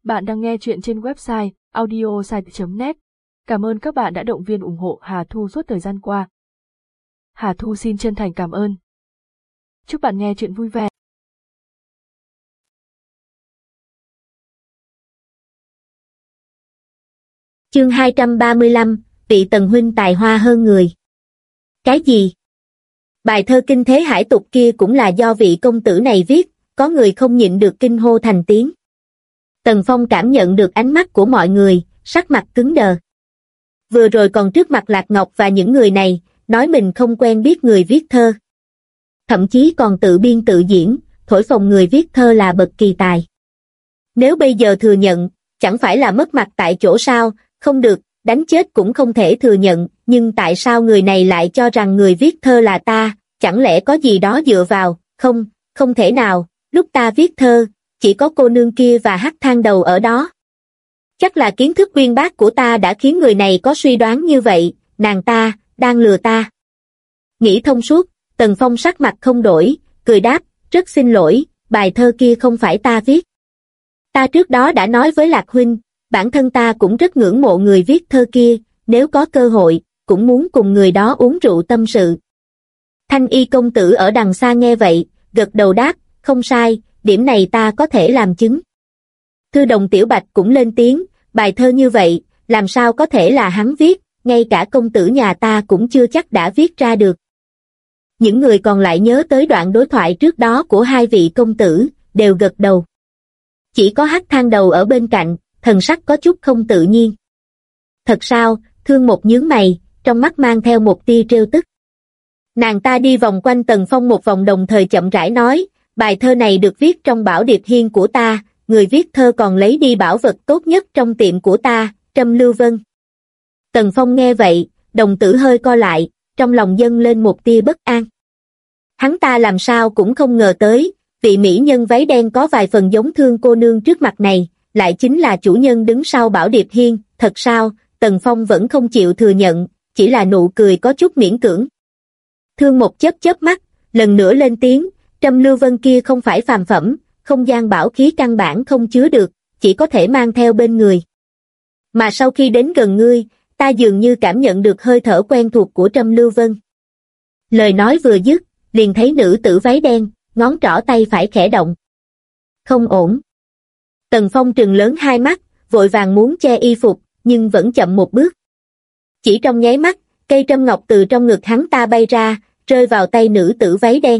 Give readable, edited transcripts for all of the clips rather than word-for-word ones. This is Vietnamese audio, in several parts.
Bạn đang nghe chuyện trên website audiosite.net. Cảm ơn các bạn đã động viên ủng hộ Hà Thu suốt thời gian qua. Hà Thu xin chân thành cảm ơn. Chúc bạn nghe chuyện vui vẻ. Chương 235, vị Tần huynh tài hoa hơn người. Cái gì? Bài thơ kinh thế hải tục kia cũng là do vị công tử này viết, có người không nhịn được kinh hô thành tiếng. Tần Phong cảm nhận được ánh mắt của mọi người, sắc mặt cứng đờ. Vừa rồi còn trước mặt Lạc Ngọc và những người này, nói mình không quen biết người viết thơ. Thậm chí còn tự biên tự diễn, thổi phồng người viết thơ là bậc kỳ tài. Nếu bây giờ thừa nhận, chẳng phải là mất mặt tại chỗ sao? Không được, đánh chết cũng không thể thừa nhận, nhưng tại sao người này lại cho rằng người viết thơ là ta, chẳng lẽ có gì đó dựa vào? Không, không thể nào, lúc ta viết thơ, chỉ có cô nương kia và Hắc Thang Đầu ở đó. Chắc là kiến thức uyên bác của ta đã khiến người này có suy đoán như vậy, nàng ta, đang lừa ta. Nghĩ thông suốt, Tần Phong sắc mặt không đổi, cười đáp, rất xin lỗi, bài thơ kia không phải ta viết. Ta trước đó đã nói với Lạc huynh, bản thân ta cũng rất ngưỡng mộ người viết thơ kia, nếu có cơ hội, cũng muốn cùng người đó uống rượu tâm sự. Thanh Y công tử ở đằng xa nghe vậy, gật đầu đáp, không sai, điểm này ta có thể làm chứng. Thư đồng Tiểu Bạch cũng lên tiếng, bài thơ như vậy, làm sao có thể là hắn viết, ngay cả công tử nhà ta cũng chưa chắc đã viết ra được. Những người còn lại nhớ tới đoạn đối thoại trước đó của hai vị công tử, đều gật đầu. Chỉ có Hắc Thang Đầu ở bên cạnh, thần sắc có chút không tự nhiên. Thật sao? Thương Một nhướng mày, trong mắt mang theo một tia trêu tức. Nàng ta đi vòng quanh Tần Phong một vòng đồng thời chậm rãi nói, bài thơ này được viết trong bảo điệp hiên của ta, người viết thơ còn lấy đi bảo vật tốt nhất trong tiệm của ta, Trâm Lưu Vân. Tần Phong nghe vậy, đồng tử hơi co lại, trong lòng dâng lên một tia bất an. Hắn ta làm sao cũng không ngờ tới, vị mỹ nhân váy đen có vài phần giống Thương cô nương trước mặt này, lại chính là chủ nhân đứng sau bảo điệp hiên. Thật sao? Tần Phong vẫn không chịu thừa nhận, chỉ là nụ cười có chút miễn cưỡng. Thương Một chớp chớp mắt, lần nữa lên tiếng, Trâm Lưu Vân kia không phải phàm phẩm, không gian bảo khí căn bản không chứa được, chỉ có thể mang theo bên người. Mà sau khi đến gần ngươi, ta dường như cảm nhận được hơi thở quen thuộc của Trâm Lưu Vân. Lời nói vừa dứt, liền thấy nữ tử váy đen, ngón trỏ tay phải khẽ động. Không ổn. Tần Phong trừng lớn hai mắt, vội vàng muốn che y phục, nhưng vẫn chậm một bước. Chỉ trong nháy mắt, cây trâm ngọc từ trong ngực hắn ta bay ra, rơi vào tay nữ tử váy đen.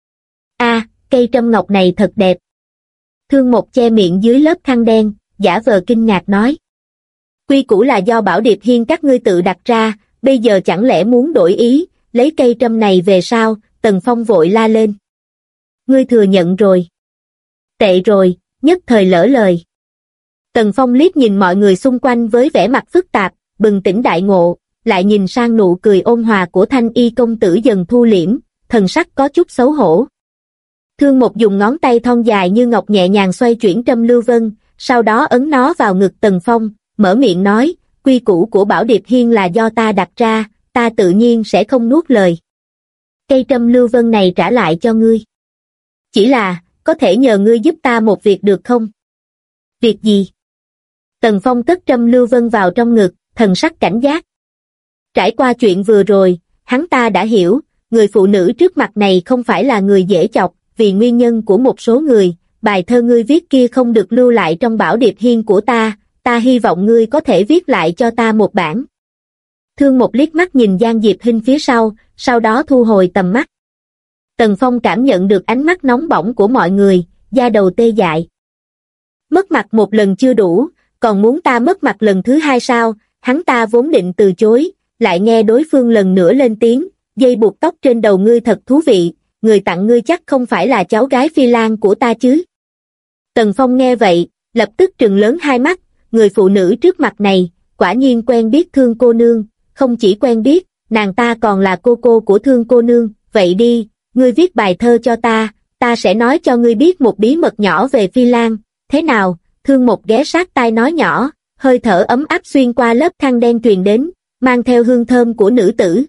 Cây trâm ngọc này thật đẹp. Thương Một che miệng dưới lớp khăn đen, giả vờ kinh ngạc nói. Quy củ là do bảo điệp hiên các ngươi tự đặt ra, bây giờ chẳng lẽ muốn đổi ý, lấy cây trâm này về sao? Tần Phong vội la lên. Ngươi thừa nhận rồi. Tệ rồi, nhất thời lỡ lời. Tần Phong liếc nhìn mọi người xung quanh với vẻ mặt phức tạp, bừng tỉnh đại ngộ, lại nhìn sang nụ cười ôn hòa của Thanh Y công tử dần thu liễm, thần sắc có chút xấu hổ. Thương Một dùng ngón tay thon dài như ngọc nhẹ nhàng xoay chuyển Trâm Lưu Vân, sau đó ấn nó vào ngực Tần Phong, mở miệng nói, quy củ của bảo điệp hiên là do ta đặt ra, ta tự nhiên sẽ không nuốt lời. Cây Trâm Lưu Vân này trả lại cho ngươi. Chỉ là, có thể nhờ ngươi giúp ta một việc được không? Việc gì? Tần Phong cất Trâm Lưu Vân vào trong ngực, thần sắc cảnh giác. Trải qua chuyện vừa rồi, hắn ta đã hiểu, người phụ nữ trước mặt này không phải là người dễ chọc, vì nguyên nhân của một số người, bài thơ ngươi viết kia không được lưu lại trong bảo điệp hiên của ta, ta hy vọng ngươi có thể viết lại cho ta một bản. Thương Một liếc mắt nhìn Giang Diệp Hinh phía sau đó thu hồi tầm mắt. Tần Phong cảm nhận được ánh mắt nóng bỏng của mọi người, da đầu tê dại. Mất mặt một lần chưa đủ, còn muốn ta mất mặt lần thứ hai sao? Hắn ta vốn định từ chối, lại nghe đối phương lần nữa lên tiếng, dây buộc tóc trên đầu ngươi thật thú vị, người tặng ngươi chắc không phải là cháu gái Phi Lan của ta chứ? Tần Phong nghe vậy, lập tức trừng lớn hai mắt, người phụ nữ trước mặt này, quả nhiên quen biết Thương cô nương, không chỉ quen biết, nàng ta còn là cô của Thương cô nương, vậy đi, ngươi viết bài thơ cho ta sẽ nói cho ngươi biết một bí mật nhỏ về Phi Lan, thế nào? Thương Một ghé sát tai nói nhỏ, hơi thở ấm áp xuyên qua lớp khăn đen truyền đến, mang theo hương thơm của nữ tử.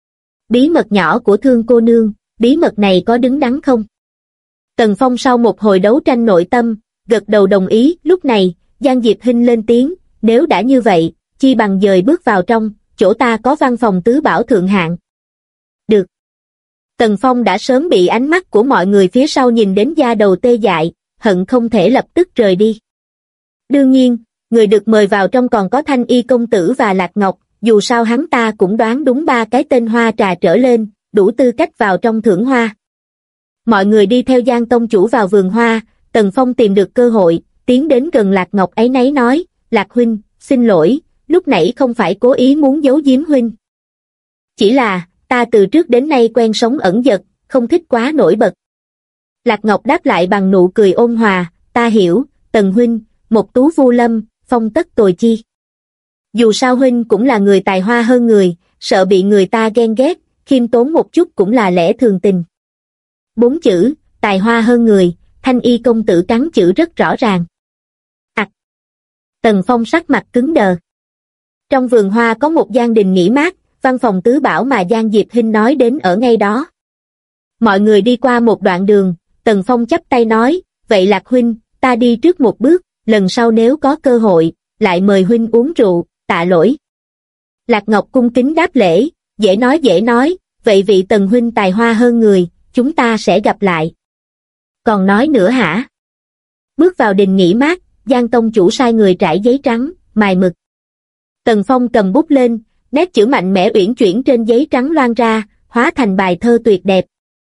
Bí mật nhỏ của Thương cô nương, bí mật này có đứng đắn không? Tần Phong sau một hồi đấu tranh nội tâm, gật đầu đồng ý. Lúc này, Giang Diệp Hinh lên tiếng, nếu đã như vậy, chi bằng dời bước vào trong, chỗ ta có văn phòng tứ bảo thượng hạng. Được. Tần Phong đã sớm bị ánh mắt của mọi người phía sau nhìn đến da đầu tê dại, hận không thể lập tức rời đi. Đương nhiên, người được mời vào trong còn có Thanh Y công tử và Lạc Ngọc, dù sao hắn ta cũng đoán đúng 3 cái tên hoa trà trở lên, đủ tư cách vào trong thưởng hoa. Mọi người đi theo Giang tông chủ vào vườn hoa, Tần Phong tìm được cơ hội, tiến đến gần Lạc Ngọc áy náy nói, Lạc huynh, xin lỗi, lúc nãy không phải cố ý muốn giấu giếm huynh. Chỉ là, ta từ trước đến nay quen sống ẩn dật, không thích quá nổi bật. Lạc Ngọc đáp lại bằng nụ cười ôn hòa, ta hiểu, Tần huynh, một tú vu lâm, phong tất tồi chi. Dù sao huynh cũng là người tài hoa hơn người, sợ bị người ta ghen ghét, khiêm tốn một chút cũng là lẽ thường tình. 4 chữ, tài hoa hơn người, Thanh Y công tử cắn chữ rất rõ ràng. Tần Phong sắc mặt cứng đờ. Trong vườn hoa có một gian đình nghỉ mát, văn phòng tứ bảo mà Giang Diệp Hinh nói đến ở ngay đó. Mọi người đi qua một đoạn đường, Tần Phong chắp tay nói, vậy Lạc huynh, ta đi trước một bước, lần sau nếu có cơ hội, lại mời huynh uống rượu, tạ lỗi. Lạc Ngọc cung kính đáp lễ, dễ nói, vậy vị Tần huynh tài hoa hơn người, chúng ta sẽ gặp lại. Còn nói nữa hả? Bước vào đình nghỉ mát, Giang tông chủ sai người trải giấy trắng, mài mực. Tần Phong cầm bút lên, nét chữ mạnh mẽ uyển chuyển trên giấy trắng loan ra, hóa thành bài thơ tuyệt đẹp.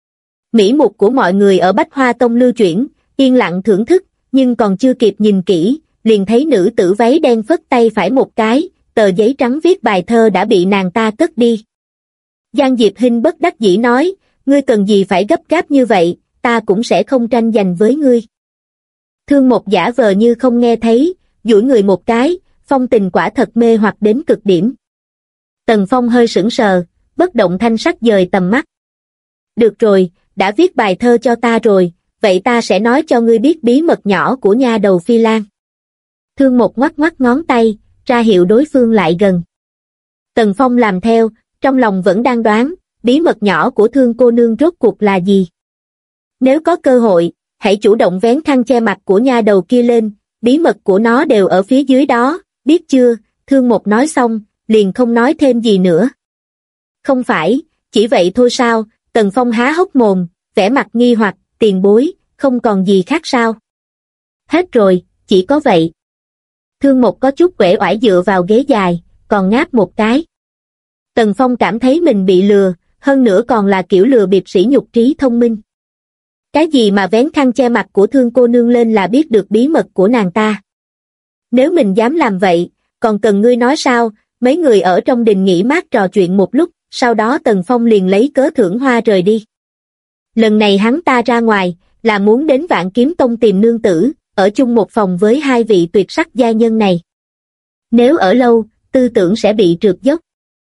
Mỹ mục của mọi người ở Bách Hoa Tông lưu chuyển, yên lặng thưởng thức, nhưng còn chưa kịp nhìn kỹ, liền thấy nữ tử váy đen phất tay phải một cái, tờ giấy trắng viết bài thơ đã bị nàng ta cất đi. Giang Diệp Hinh bất đắc dĩ nói, ngươi cần gì phải gấp gáp như vậy, ta cũng sẽ không tranh giành với ngươi. Thương Một giả vờ như không nghe thấy, duỗi người một cái, phong tình quả thật mê hoặc đến cực điểm. Tần Phong hơi sững sờ, bất động thanh sắc dời tầm mắt. Được rồi, đã viết bài thơ cho ta rồi, vậy ta sẽ nói cho ngươi biết bí mật nhỏ của nha đầu Phi Lan. Thương Một ngoắc ngoắc ngón tay, ra hiệu đối phương lại gần. Tần Phong làm theo, trong lòng vẫn đang đoán, bí mật nhỏ của Thương cô nương rốt cuộc là gì. Nếu có cơ hội, hãy chủ động vén khăn che mặt của nha đầu kia lên, bí mật của nó đều ở phía dưới đó, biết chưa? Thương Một nói xong, liền không nói thêm gì nữa. Không phải, chỉ vậy thôi sao? Tần Phong há hốc mồm, vẻ mặt nghi hoặc, tiền bối, không còn gì khác sao? Hết rồi, chỉ có vậy. Thương Một có chút uể oải dựa vào ghế dài, còn ngáp một cái. Tần Phong cảm thấy mình bị lừa, hơn nữa còn là kiểu lừa bịp sỉ nhục trí thông minh. Cái gì mà vén khăn che mặt của Thương cô nương lên là biết được bí mật của nàng ta? Nếu mình dám làm vậy, còn cần ngươi nói sao? Mấy người ở trong đình nghỉ mát trò chuyện một lúc, sau đó Tần Phong liền lấy cớ thưởng hoa rời đi. Lần này hắn ta ra ngoài, là muốn đến Vạn Kiếm Tông tìm nương tử, ở chung một phòng với 2 vị tuyệt sắc gia nhân này. Nếu ở lâu, tư tưởng sẽ bị trượt dốc.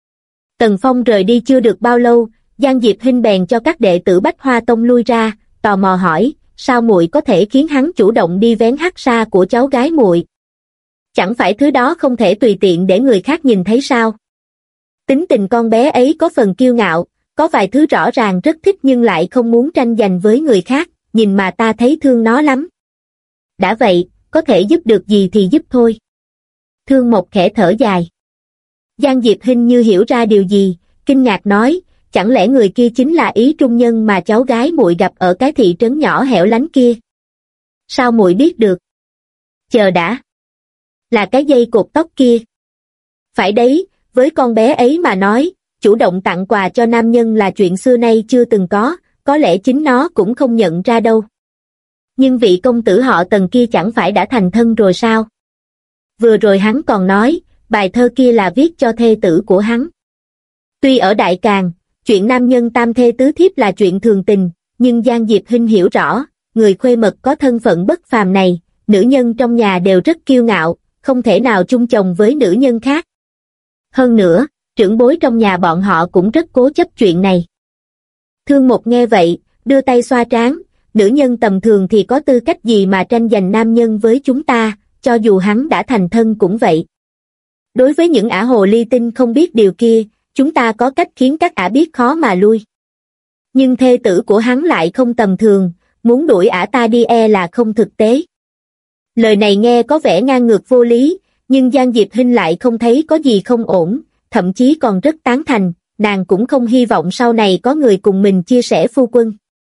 Tần Phong rời đi chưa được bao lâu, Giang Diệp Hinh bèn cho các đệ tử Bách Hoa Tông lui ra, tò mò hỏi, sao muội có thể khiến hắn chủ động đi vén hắc sa của cháu gái muội? Chẳng phải thứ đó không thể tùy tiện để người khác nhìn thấy sao? Tính tình con bé ấy có phần kiêu ngạo, có vài thứ rõ ràng rất thích nhưng lại không muốn tranh giành với người khác, nhìn mà ta thấy thương nó lắm. Đã vậy, có thể giúp được gì thì giúp thôi. Thương Một khẽ thở dài. Giang Diệp Hinh như hiểu ra điều gì, kinh ngạc nói, chẳng lẽ người kia chính là Ý Trung Nhân mà cháu gái muội gặp ở cái thị trấn nhỏ hẻo lánh kia? Sao muội biết được? Chờ đã. Là cái dây cột tóc kia. Phải đấy, với con bé ấy mà nói, chủ động tặng quà cho nam nhân là chuyện xưa nay chưa từng có lẽ chính nó cũng không nhận ra đâu. Nhưng vị công tử họ Tần kia chẳng phải đã thành thân rồi sao? Vừa rồi hắn còn nói, bài thơ kia là viết cho thê tử của hắn. Tuy ở Đại Càn, chuyện nam nhân tam thê tứ thiếp là chuyện thường tình, nhưng Giang Diệp Hinh hiểu rõ, người khuê mật có thân phận bất phàm này, nữ nhân trong nhà đều rất kiêu ngạo, không thể nào chung chồng với nữ nhân khác. Hơn nữa, trưởng bối trong nhà bọn họ cũng rất cố chấp chuyện này. Thương Một nghe vậy, đưa tay xoa trán, nữ nhân tầm thường thì có tư cách gì mà tranh giành nam nhân với chúng ta, cho dù hắn đã thành thân cũng vậy. Đối với những ả hồ ly tinh không biết điều kia, chúng ta có cách khiến các ả biết khó mà lui. Nhưng thê tử của hắn lại không tầm thường, muốn đuổi ả ta đi là không thực tế. Lời này nghe có vẻ ngang ngược vô lý, nhưng Giang Diệp Hinh lại không thấy có gì không ổn, thậm chí còn rất tán thành, nàng cũng không hy vọng sau này có người cùng mình chia sẻ phu quân.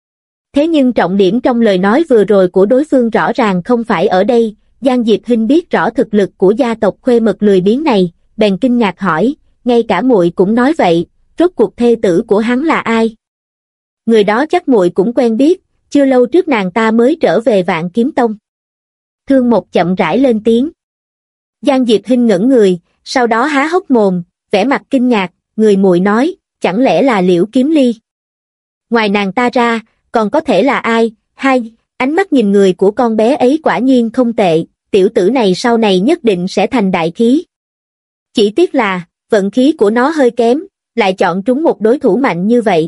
Thế nhưng trọng điểm trong lời nói vừa rồi của đối phương rõ ràng không phải ở đây. Giang Diệp Hinh biết rõ thực lực của gia tộc Khuê Mật lười biếng này, bèn kinh ngạc hỏi, ngay cả muội cũng nói vậy, rốt cuộc thê tử của hắn là ai? Người đó chắc muội cũng quen biết, chưa lâu trước nàng ta mới trở về Vạn Kiếm Tông. Thương Mộc chậm rãi lên tiếng. Giang Diệp Hinh ngẩn người, sau đó há hốc mồm, vẻ mặt kinh ngạc, người muội nói, chẳng lẽ là Liễu Kiếm Ly? Ngoài nàng ta ra, còn có thể là ai? Hai, ánh mắt nhìn người của con bé ấy quả nhiên không tệ, tiểu tử này sau này nhất định sẽ thành đại khí. Chỉ tiếc là, vận khí của nó hơi kém, lại chọn trúng một đối thủ mạnh như vậy.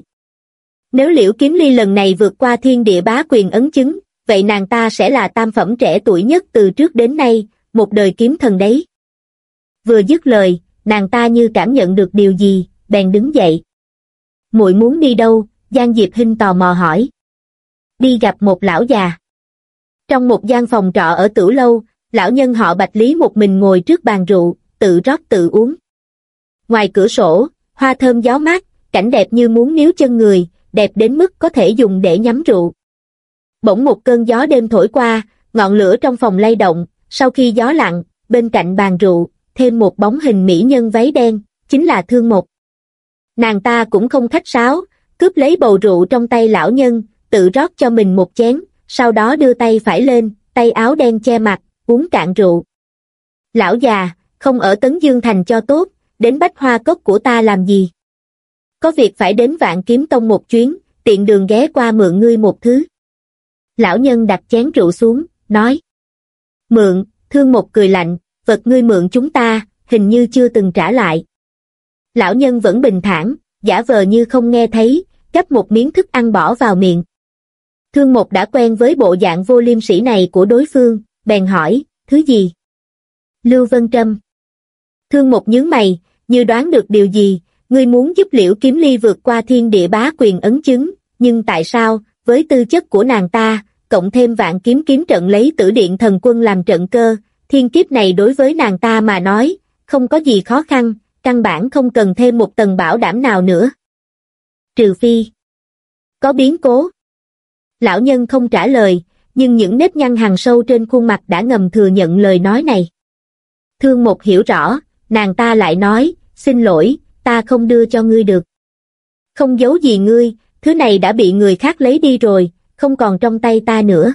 Nếu Liễu Kiếm Ly lần này vượt qua thiên địa bá quyền ấn chứng, vậy nàng ta sẽ là tam phẩm trẻ tuổi nhất từ trước đến nay, một đời kiếm thần đấy. Vừa dứt lời, nàng ta như cảm nhận được điều gì, bèn đứng dậy. Muội muốn đi đâu? Giang Diệp Hinh tò mò hỏi. Đi gặp một lão già. Trong một gian phòng trọ ở Tửu Lâu, lão nhân họ Bạch Lý một mình ngồi trước bàn rượu, tự rót tự uống. Ngoài cửa sổ, hoa thơm gió mát, cảnh đẹp như muốn níu chân người, đẹp đến mức có thể dùng để nhắm rượu. Bỗng một cơn gió đêm thổi qua, ngọn lửa trong phòng lay động, sau khi gió lặng, bên cạnh bàn rượu, thêm một bóng hình mỹ nhân váy đen, chính là Thương Mộc. Nàng ta cũng không khách sáo, cướp lấy bầu rượu trong tay lão nhân, tự rót cho mình một chén, sau đó đưa tay phải lên, tay áo đen che mặt, uống cạn rượu. Lão già, không ở Tấn Dương Thành cho tốt, đến Bách Hoa Cốc của ta làm gì? Có việc phải đến Vạn Kiếm Tông một chuyến, tiện đường ghé qua mượn ngươi một thứ. Lão nhân đặt chén rượu xuống, nói. Mượn? Thương Mộc cười lạnh, vật ngươi mượn chúng ta, hình như chưa từng trả lại. Lão nhân vẫn bình thản, giả vờ như không nghe thấy, gắp một miếng thức ăn bỏ vào miệng. Thương Mộc đã quen với bộ dạng vô liêm sỉ này của đối phương, bèn hỏi, thứ gì? Lưu Vân Trâm. Thương Mộc nhướng mày, như đoán được điều gì, ngươi muốn giúp Liễu Kiếm Ly vượt qua thiên địa bá quyền ấn chứng, nhưng tại sao, với tư chất của nàng ta, cộng thêm Vạn Kiếm kiếm trận lấy Tử Điện Thần Quân làm trận cơ, thiên kiếp này đối với nàng ta mà nói, không có gì khó khăn, căn bản không cần thêm một tầng bảo đảm nào nữa. Trừ phi có biến cố. Lão nhân không trả lời, nhưng những nếp nhăn hằn sâu trên khuôn mặt đã ngầm thừa nhận lời nói này. Thương Mộc hiểu rõ, nàng ta lại nói, xin lỗi, ta không đưa cho ngươi được. Không giấu gì ngươi, thứ này đã bị người khác lấy đi rồi, không còn trong tay ta nữa.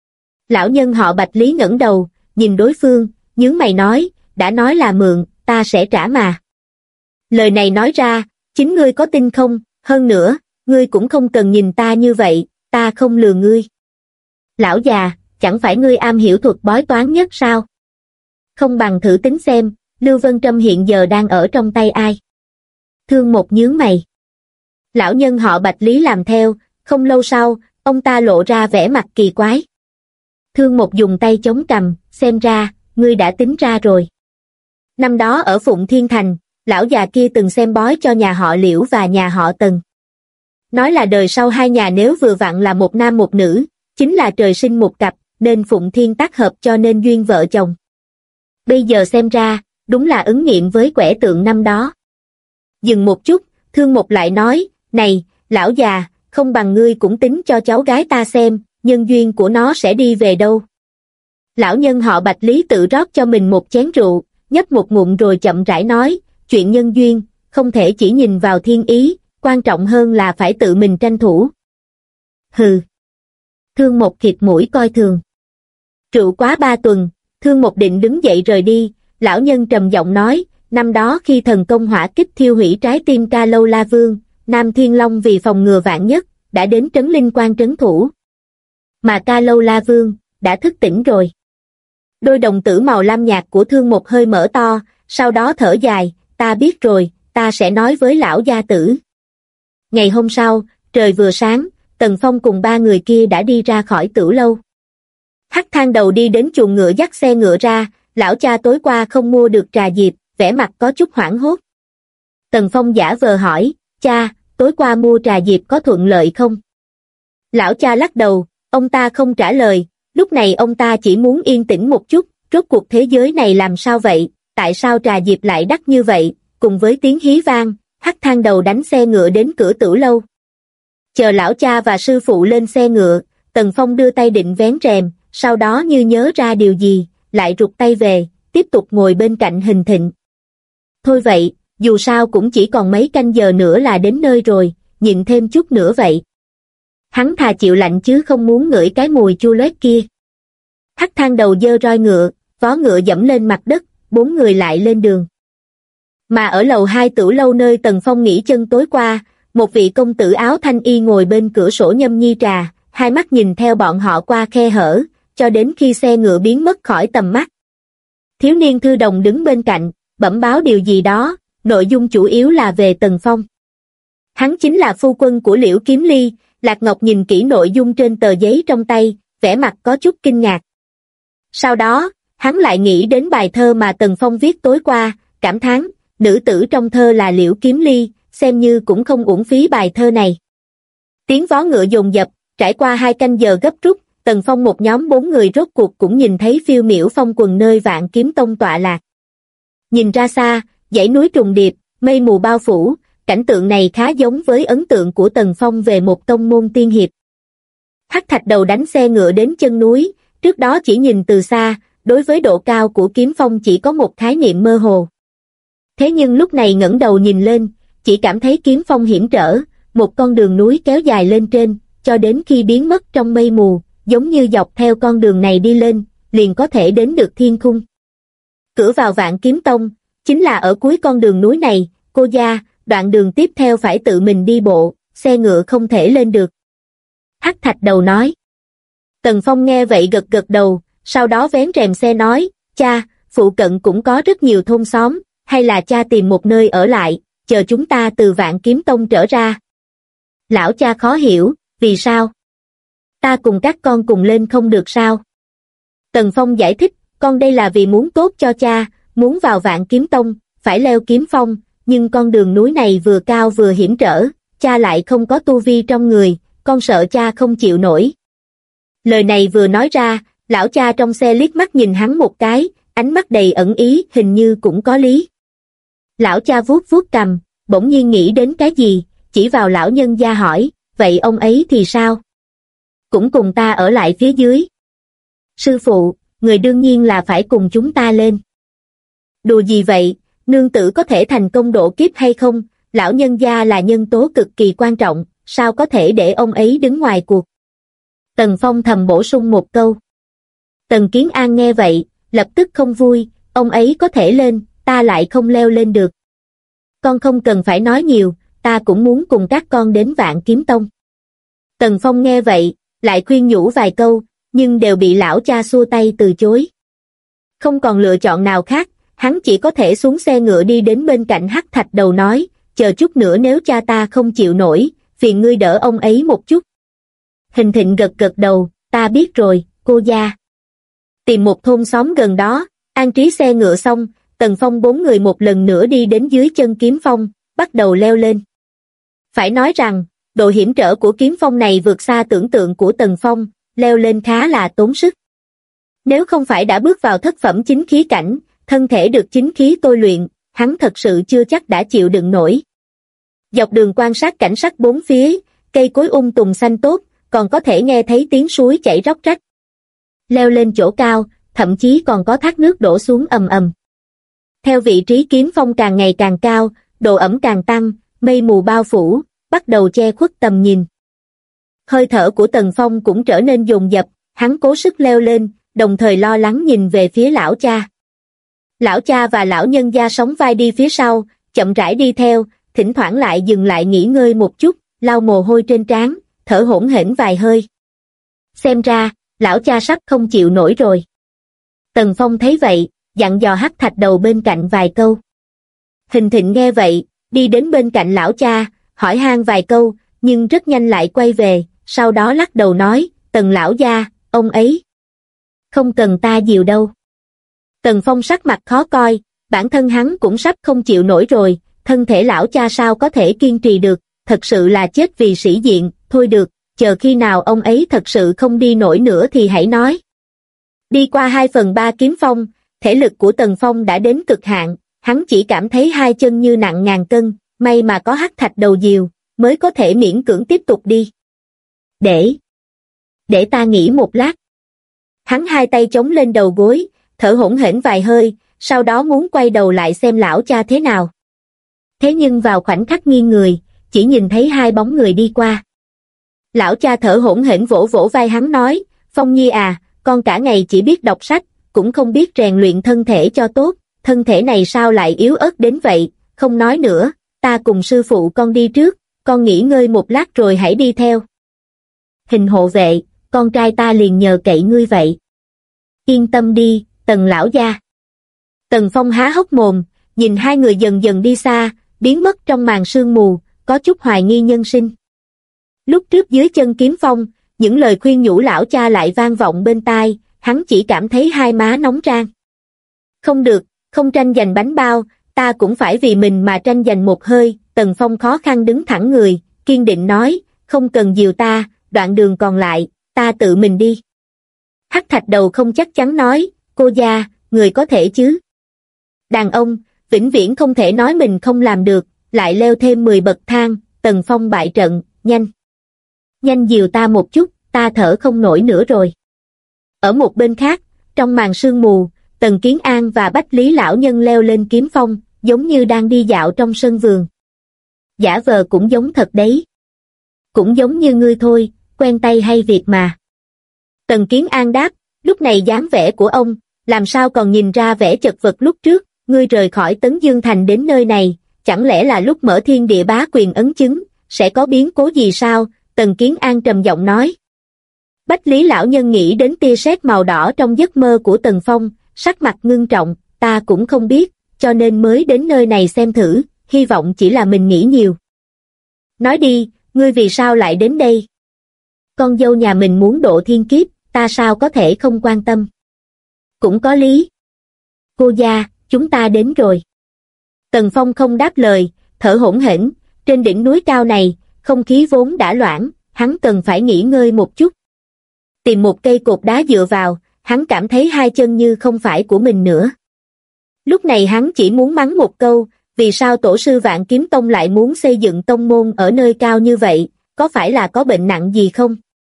Lão nhân họ Bạch Lý ngẩng đầu, nhìn đối phương, nhướng mày nói, đã nói là mượn, ta sẽ trả mà. Lời này nói ra, chính ngươi có tin không? Hơn nữa, ngươi cũng không cần nhìn ta như vậy, ta không lừa ngươi. Lão già, chẳng phải ngươi am hiểu thuật bói toán nhất sao? Không bằng thử tính xem, Lưu Vân Trâm hiện giờ đang ở trong tay ai? Thương Mộc nhướng mày. Lão nhân họ Bạch Lý làm theo, không lâu sau, ông ta lộ ra vẻ mặt kỳ quái. Thương Mộc dùng tay chống cằm, xem ra, ngươi đã tính ra rồi. Năm đó ở Phụng Thiên Thành, lão già kia từng xem bói cho nhà họ Liễu và nhà họ Tần. Nói là đời sau hai nhà nếu vừa vặn là một nam một nữ, chính là trời sinh một cặp, nên Phụng Thiên tác hợp cho nên duyên vợ chồng. Bây giờ xem ra, đúng là ứng nghiệm với quẻ tượng năm đó. Dừng một chút, Thương Mộc lại nói, này, lão già, không bằng ngươi cũng tính cho cháu gái ta xem, nhân duyên của nó sẽ đi về đâu. Lão nhân họ Bạch Lý tự rót cho mình một chén rượu, nhấp một ngụm rồi chậm rãi nói, chuyện nhân duyên, không thể chỉ nhìn vào thiên ý, quan trọng hơn là phải tự mình tranh thủ. Hừ. Thương Mộc khịt mũi coi thường. Rượu quá 3 tuần, Thương Mộc định đứng dậy rời đi, lão nhân trầm giọng nói, năm đó khi thần công hỏa kích thiêu hủy trái tim Ca Lâu La Vương, Nam Thiên Long vì phòng ngừa vạn nhất, đã đến Trấn Linh Quan trấn thủ. Mà Ca Lâu La Vương, đã thức tỉnh rồi. Đôi đồng tử màu lam nhạt của Thương Mộc hơi mở to, sau đó thở dài, ta biết rồi, ta sẽ nói với lão gia tử. Ngày hôm sau, trời vừa sáng, Tần Phong cùng 3 người kia đã đi ra khỏi Tửu Lâu. Hắc Thang Đầu đi đến chuồng ngựa dắt xe ngựa ra, lão cha tối qua không mua được trà diệp, vẻ mặt có chút hoảng hốt. Tần Phong giả vờ hỏi, cha, tối qua mua trà diệp có thuận lợi không? Lão cha lắc đầu, ông ta không trả lời, Lúc này ông ta chỉ muốn yên tĩnh một chút, rốt cuộc thế giới này làm sao vậy, tại sao trà diệp lại đắt như vậy, cùng với tiếng hí vang, Hắc Thang Đầu đánh xe ngựa đến cửa Tử lâu. Chờ lão cha và sư phụ lên xe ngựa, Tần Phong đưa tay định vén rèm, sau đó như nhớ ra điều gì, lại rụt tay về, tiếp tục ngồi bên cạnh Hình Thịnh. Thôi vậy, dù sao cũng chỉ còn mấy canh giờ nữa là đến nơi rồi, nhịn thêm chút nữa vậy. Hắn thà chịu lạnh chứ không muốn ngửi cái mùi chua loét kia. Hắc Thang Đầu giơ roi ngựa, vó ngựa dẫm lên mặt đất, 4 người lại lên đường. Mà ở lầu 2 Tử lâu nơi Tần Phong nghỉ chân tối qua, một vị công tử áo thanh y ngồi bên cửa sổ nhâm nhi trà, hai mắt nhìn theo bọn họ qua khe hở, cho đến khi xe ngựa biến mất khỏi tầm mắt. Thiếu niên thư đồng đứng bên cạnh, bẩm báo điều gì đó, nội dung chủ yếu là về Tần Phong. Hắn chính là phu quân của Liễu Kiếm Ly. Lạc Ngọc nhìn kỹ nội dung trên tờ giấy trong tay, vẻ mặt có chút kinh ngạc. Sau đó, hắn lại nghĩ đến bài thơ mà Tần Phong viết tối qua, cảm thán, nữ tử trong thơ là Liễu Kiếm Ly, xem như cũng không uổng phí bài thơ này. Tiếng vó ngựa dồn dập, trải qua 2 canh giờ gấp rút, Tần Phong một nhóm 4 người rốt cuộc cũng nhìn thấy phiêu miểu phong quần nơi Vạn Kiếm Tông tọa lạc. Nhìn ra xa, dãy núi trùng điệp, mây mù bao phủ, cảnh tượng này khá giống với ấn tượng của Tần Phong về một tông môn tiên hiệp. Hắc Thạch Đầu đánh xe ngựa đến chân núi, trước đó chỉ nhìn từ xa, đối với độ cao của kiếm phong chỉ có một khái niệm mơ hồ. Thế nhưng lúc này ngẩng đầu nhìn lên, chỉ cảm thấy kiếm phong hiểm trở, một con đường núi kéo dài lên trên, cho đến khi biến mất trong mây mù, giống như dọc theo con đường này đi lên, liền có thể đến được thiên khung. Cửa vào Vạn Kiếm Tông, chính là ở cuối con đường núi này, cô gia, đoạn đường tiếp theo phải tự mình đi bộ, xe ngựa không thể lên được. Hắc Thạch Đầu nói. Tần Phong nghe vậy gật gật đầu, sau đó vén rèm xe nói, cha, phụ cận cũng có rất nhiều thôn xóm, hay là cha tìm một nơi ở lại, chờ chúng ta từ Vạn Kiếm Tông trở ra. Lão cha khó hiểu, vì sao? Ta cùng các con cùng lên không được sao? Tần Phong giải thích, con đây là vì muốn tốt cho cha, muốn vào Vạn Kiếm Tông, phải leo kiếm phong, nhưng con đường núi này vừa cao vừa hiểm trở, cha lại không có tu vi trong người, con sợ cha không chịu nổi. Lời này vừa nói ra, lão cha trong xe liếc mắt nhìn hắn một cái, ánh mắt đầy ẩn ý, hình như cũng có lý. Lão cha vuốt vuốt cằm, bỗng nhiên nghĩ đến cái gì, chỉ vào lão nhân gia hỏi, vậy ông ấy thì sao? Cũng cùng ta ở lại phía dưới. Sư phụ, người đương nhiên là phải cùng chúng ta lên. Đùa gì vậy, nương tử có thể thành công độ kiếp hay không, lão nhân gia là nhân tố cực kỳ quan trọng, sao có thể để ông ấy đứng ngoài cuộc. Tần Phong thầm bổ sung một câu. Tần Kiến An nghe vậy, lập tức không vui, ông ấy có thể lên, ta lại không leo lên được. Con không cần phải nói nhiều, ta cũng muốn cùng các con đến Vạn Kiếm Tông. Tần Phong nghe vậy, lại khuyên nhủ vài câu, nhưng đều bị lão cha xua tay từ chối. Không còn lựa chọn nào khác, hắn chỉ có thể xuống xe ngựa đi đến bên cạnh Hắc Thạch Đầu nói, chờ chút nữa nếu cha ta không chịu nổi, phiền ngươi đỡ ông ấy một chút. Hình Thịnh gật gật đầu, ta biết rồi, cô gia. Tìm một thôn xóm gần đó, an trí xe ngựa xong, Tần Phong 4 người một lần nữa đi đến dưới chân kiếm phong, bắt đầu leo lên. Phải nói rằng, độ hiểm trở của kiếm phong này vượt xa tưởng tượng của Tần Phong, leo lên khá là tốn sức. Nếu không phải đã bước vào thất phẩm chính khí cảnh, thân thể được chính khí tôi luyện, hắn thật sự chưa chắc đã chịu đựng nổi. Dọc đường quan sát cảnh sắc bốn phía, cây cối tùng xanh tốt, còn có thể nghe thấy tiếng suối chảy róc rách. Leo lên chỗ cao, thậm chí còn có thác nước đổ xuống ầm ầm. Theo vị trí kiếm phong càng ngày càng cao, độ ẩm càng tăng, mây mù bao phủ, bắt đầu che khuất tầm nhìn. Hơi thở của Tần Phong cũng trở nên dồn dập, hắn cố sức leo lên, đồng thời lo lắng nhìn về phía lão cha. Lão cha và lão nhân gia sóng vai đi phía sau, chậm rãi đi theo, thỉnh thoảng lại dừng lại nghỉ ngơi một chút, lau mồ hôi trên trán, thở hổn hển vài hơi. Xem ra, lão cha sắp không chịu nổi rồi. Tần Phong thấy vậy, dặn dò Hắc Thạch Đầu bên cạnh vài câu. Hình Thịnh nghe vậy, đi đến bên cạnh lão cha, hỏi han vài câu, nhưng rất nhanh lại quay về, sau đó lắc đầu nói, Tần lão gia, ông ấy không cần ta dìu đâu. Tần Phong sắc mặt khó coi, bản thân hắn cũng sắp không chịu nổi rồi, thân thể lão cha sao có thể kiên trì được, thật sự là chết vì sĩ diện, thôi được, chờ khi nào ông ấy thật sự không đi nổi nữa thì hãy nói. Đi qua 2/3 kiếm phong, thể lực của Tần Phong đã đến cực hạn, hắn chỉ cảm thấy hai chân như nặng ngàn cân, may mà có hắc thạch đầu diều, mới có thể miễn cưỡng tiếp tục đi. Để ta nghỉ một lát. Hắn hai tay chống lên đầu gối, thở hổn hển vài hơi, sau đó muốn quay đầu lại xem lão cha thế nào. Thế nhưng vào khoảnh khắc nghiêng người, chỉ nhìn thấy hai bóng người đi qua. Lão cha thở hổn hển vỗ vỗ vai hắn nói, Phong Nhi à, con cả ngày chỉ biết đọc sách, cũng không biết rèn luyện thân thể cho tốt, thân thể này sao lại yếu ớt đến vậy, không nói nữa, ta cùng sư phụ con đi trước, con nghỉ ngơi một lát rồi hãy đi theo. Hình hộ vệ, con trai ta liền nhờ cậy ngươi vậy. Yên tâm đi, Tần lão gia. Tần Phong há hốc mồm, nhìn hai người dần dần đi xa, biến mất trong màn sương mù, có chút hoài nghi nhân sinh. Lúc trước dưới chân kiếm phong, những lời khuyên nhủ lão cha lại vang vọng bên tai, hắn chỉ cảm thấy hai má nóng rang. Không được, không tranh giành bánh bao, ta cũng phải vì mình mà tranh giành một hơi. Tần Phong khó khăn đứng thẳng người, kiên định nói, không cần dìu ta, đoạn đường còn lại, ta tự mình đi. Hắc thạch đầu không chắc chắn nói, cô gia, người có thể chứ? Đàn ông, vĩnh viễn không thể nói mình không làm được, lại leo thêm 10 bậc thang. Tần Phong bại trận, nhanh dìu ta một chút, ta thở không nổi nữa rồi. Ở một bên khác, trong màn sương mù, Tần Kiến An và Bách Lý lão nhân leo lên kiếm phong, giống như đang đi dạo trong sân vườn. Giả vờ cũng giống thật đấy. Cũng giống như ngươi thôi, quen tay hay việc mà. Tần Kiến An đáp, lúc này dáng vẻ của ông, làm sao còn nhìn ra vẻ chật vật lúc trước, ngươi rời khỏi Tấn Dương Thành đến nơi này, chẳng lẽ là lúc mở thiên địa bá quyền ấn chứng, sẽ có biến cố gì sao? Tần Kiến An trầm giọng nói. Bách Lý lão nhân nghĩ đến tia sét màu đỏ trong giấc mơ của Tần Phong, sắc mặt ngưng trọng, ta cũng không biết, cho nên mới đến nơi này xem thử, hy vọng chỉ là mình nghĩ nhiều. Nói đi, ngươi vì sao lại đến đây? Con dâu nhà mình muốn độ thiên kiếp, ta sao có thể không quan tâm? Cũng có lý. Cô gia, chúng ta đến rồi. Tần Phong không đáp lời, thở hổn hển, trên đỉnh núi cao này, không khí vốn đã loãng, hắn cần phải nghỉ ngơi một chút. Tìm một cây cột đá dựa vào, hắn cảm thấy hai chân như không phải của mình nữa. Lúc này hắn chỉ muốn mắng một câu, vì sao tổ sư Vạn Kiếm Tông lại muốn xây dựng tông môn ở nơi cao như vậy, có phải là có bệnh nặng gì không?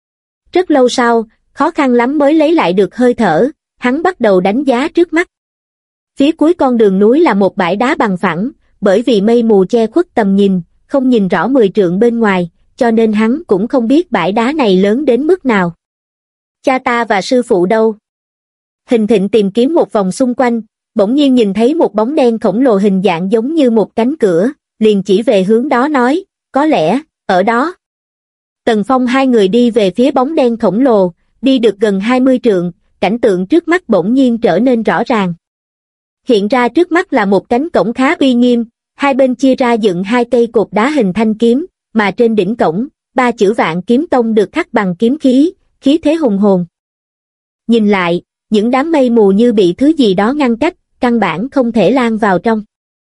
Rất lâu sau, khó khăn lắm mới lấy lại được hơi thở, hắn bắt đầu đánh giá trước mắt. Phía cuối con đường núi là một bãi đá bằng phẳng, bởi vì mây mù che khuất tầm nhìn, không nhìn rõ 10 trượng bên ngoài, cho nên hắn cũng không biết bãi đá này lớn đến mức nào. Cha ta và sư phụ đâu? Hình Thịnh tìm kiếm một vòng xung quanh, bỗng nhiên nhìn thấy một bóng đen khổng lồ hình dạng giống như một cánh cửa, liền chỉ về hướng đó nói, có lẽ, ở đó. Tần Phong hai người đi về phía bóng đen khổng lồ, đi được gần 20 trượng, cảnh tượng trước mắt bỗng nhiên trở nên rõ ràng. Hiện ra trước mắt là một cánh cổng khá uy nghiêm, hai bên chia ra dựng hai cây cột đá hình thanh kiếm, mà trên đỉnh cổng, 3 chữ Vạn Kiếm Tông được khắc bằng kiếm khí, khí thế hùng hồn. Nhìn lại, những đám mây mù như bị thứ gì đó ngăn cách, căn bản không thể lan vào trong.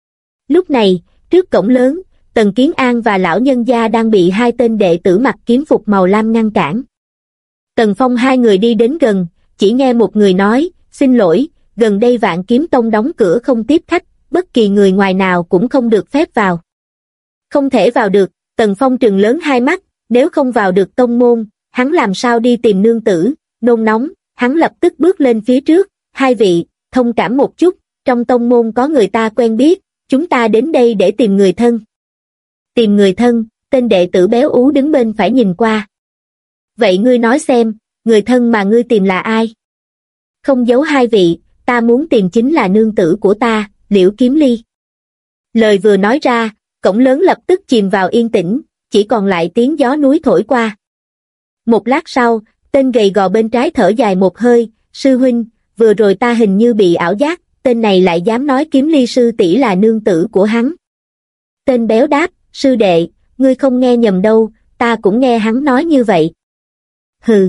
Lúc này, trước cổng lớn, Tần Kiến An và lão nhân gia đang bị hai tên đệ tử mặc kiếm phục màu lam ngăn cản. Tần Phong hai người đi đến gần, chỉ nghe một người nói, xin lỗi, gần đây Vạn Kiếm Tông đóng cửa không tiếp khách, bất kỳ người ngoài nào cũng không được phép vào. Không thể vào được, Tần Phong trừng lớn hai mắt, nếu không vào được tông môn, hắn làm sao đi tìm nương tử, nôn nóng, hắn lập tức bước lên phía trước, hai vị, thông cảm một chút, trong tông môn có người ta quen biết, chúng ta đến đây để tìm người thân. Tìm người thân, tên đệ tử béo ú đứng bên phải nhìn qua. Vậy ngươi nói xem, người thân mà ngươi tìm là ai? Không giấu hai vị, ta muốn tìm chính là nương tử của ta, Liễu Kiếm Ly. Lời vừa nói ra, cổng lớn lập tức chìm vào yên tĩnh, chỉ còn lại tiếng gió núi thổi qua. Một lát sau, tên gầy gò bên trái thở dài một hơi, sư huynh, vừa rồi ta hình như bị ảo giác, tên này lại dám nói Kiếm Ly sư tỷ là nương tử của hắn. Tên béo đáp, sư đệ, ngươi không nghe nhầm đâu, ta cũng nghe hắn nói như vậy. Hừ,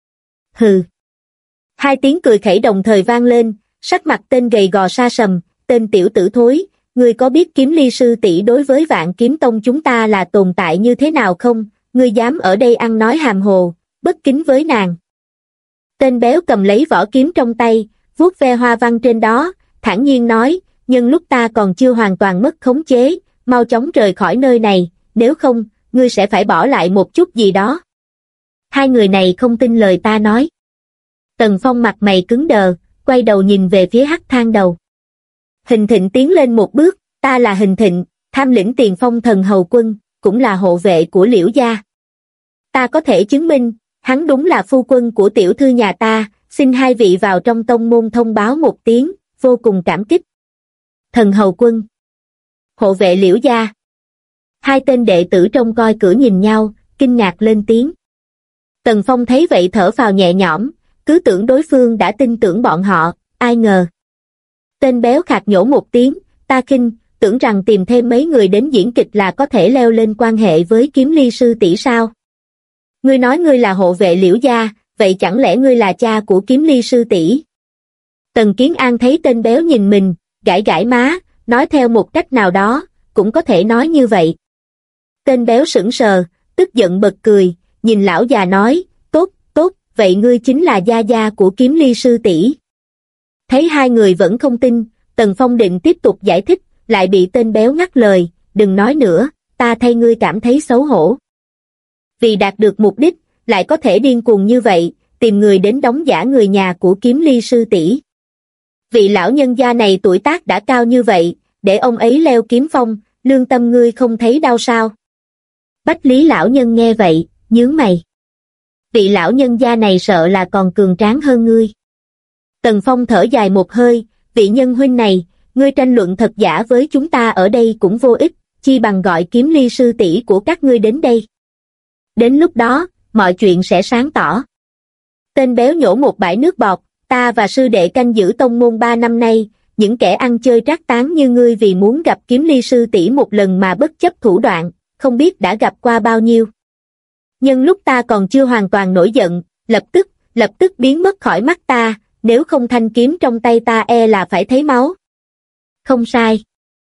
hừ. Hai tiếng cười khẩy đồng thời vang lên, sắc mặt tên gầy gò sa sầm, tên tiểu tử thối, ngươi có biết Kiếm Ly sư tỷ đối với Vạn Kiếm Tông chúng ta là tồn tại như thế nào không, ngươi dám ở đây ăn nói hàm hồ, bất kính với nàng. Tên béo cầm lấy vỏ kiếm trong tay, vuốt ve hoa văn trên đó, thản nhiên nói, nhân lúc ta còn chưa hoàn toàn mất khống chế, mau chóng rời khỏi nơi này, nếu không, ngươi sẽ phải bỏ lại một chút gì đó. Hai người này không tin lời ta nói. Tần Phong mặt mày cứng đờ, quay đầu nhìn về phía Hắc Thang Đầu. Hình Thịnh tiến lên một bước, ta là Hình Thịnh, tham lĩnh Tiền Phong Thần Hầu Quân, cũng là hộ vệ của Liễu gia. Ta có thể chứng minh, hắn đúng là phu quân của tiểu thư nhà ta, xin hai vị vào trong tông môn thông báo một tiếng, vô cùng cảm kích. Thần Hầu Quân, hộ vệ Liễu gia. Hai tên đệ tử trông coi cửa nhìn nhau, kinh ngạc lên tiếng. Tần Phong thấy vậy thở phào nhẹ nhõm, cứ tưởng đối phương đã tin tưởng bọn họ, ai ngờ. Tên béo khạc nhổ một tiếng, ta khinh, tưởng rằng tìm thêm mấy người đến diễn kịch là có thể leo lên quan hệ với Kiếm Ly sư tỷ sao? Ngươi nói ngươi là hộ vệ Liễu gia, vậy chẳng lẽ ngươi là cha của Kiếm Ly sư tỷ? Tần Kiến An thấy tên béo nhìn mình, gãi gãi má, nói theo một cách nào đó, cũng có thể nói như vậy. Tên béo sững sờ, tức giận bật cười, nhìn lão già nói, tốt, tốt, vậy ngươi chính là gia gia của Kiếm Ly sư tỷ. Thấy hai người vẫn không tin, Tần Phong định tiếp tục giải thích, lại bị tên béo ngắt lời, đừng nói nữa, ta thay ngươi cảm thấy xấu hổ. Vì đạt được mục đích, lại có thể điên cuồng như vậy, tìm người đến đóng giả người nhà của Kiếm Ly sư tỷ. Vị lão nhân gia này tuổi tác đã cao như vậy, để ông ấy leo kiếm phong, lương tâm ngươi không thấy đau sao? Bách Lý lão nhân nghe vậy, nhướng mày. Vị lão nhân gia này sợ là còn cường tráng hơn ngươi. Tần Phong thở dài một hơi, vị nhân huynh này, ngươi tranh luận thật giả với chúng ta ở đây cũng vô ích, chi bằng gọi Kiếm Ly sư tỷ của các ngươi đến đây. Đến lúc đó, mọi chuyện sẽ sáng tỏ. Tên béo nhổ một bãi nước bọt, ta và sư đệ canh giữ tông môn 3 năm nay, những kẻ ăn chơi trác táng như ngươi vì muốn gặp Kiếm Ly sư tỷ một lần mà bất chấp thủ đoạn, không biết đã gặp qua bao nhiêu. Nhưng lúc ta còn chưa hoàn toàn nổi giận, lập tức biến mất khỏi mắt ta, nếu không thanh kiếm trong tay ta e là phải thấy máu. Không sai.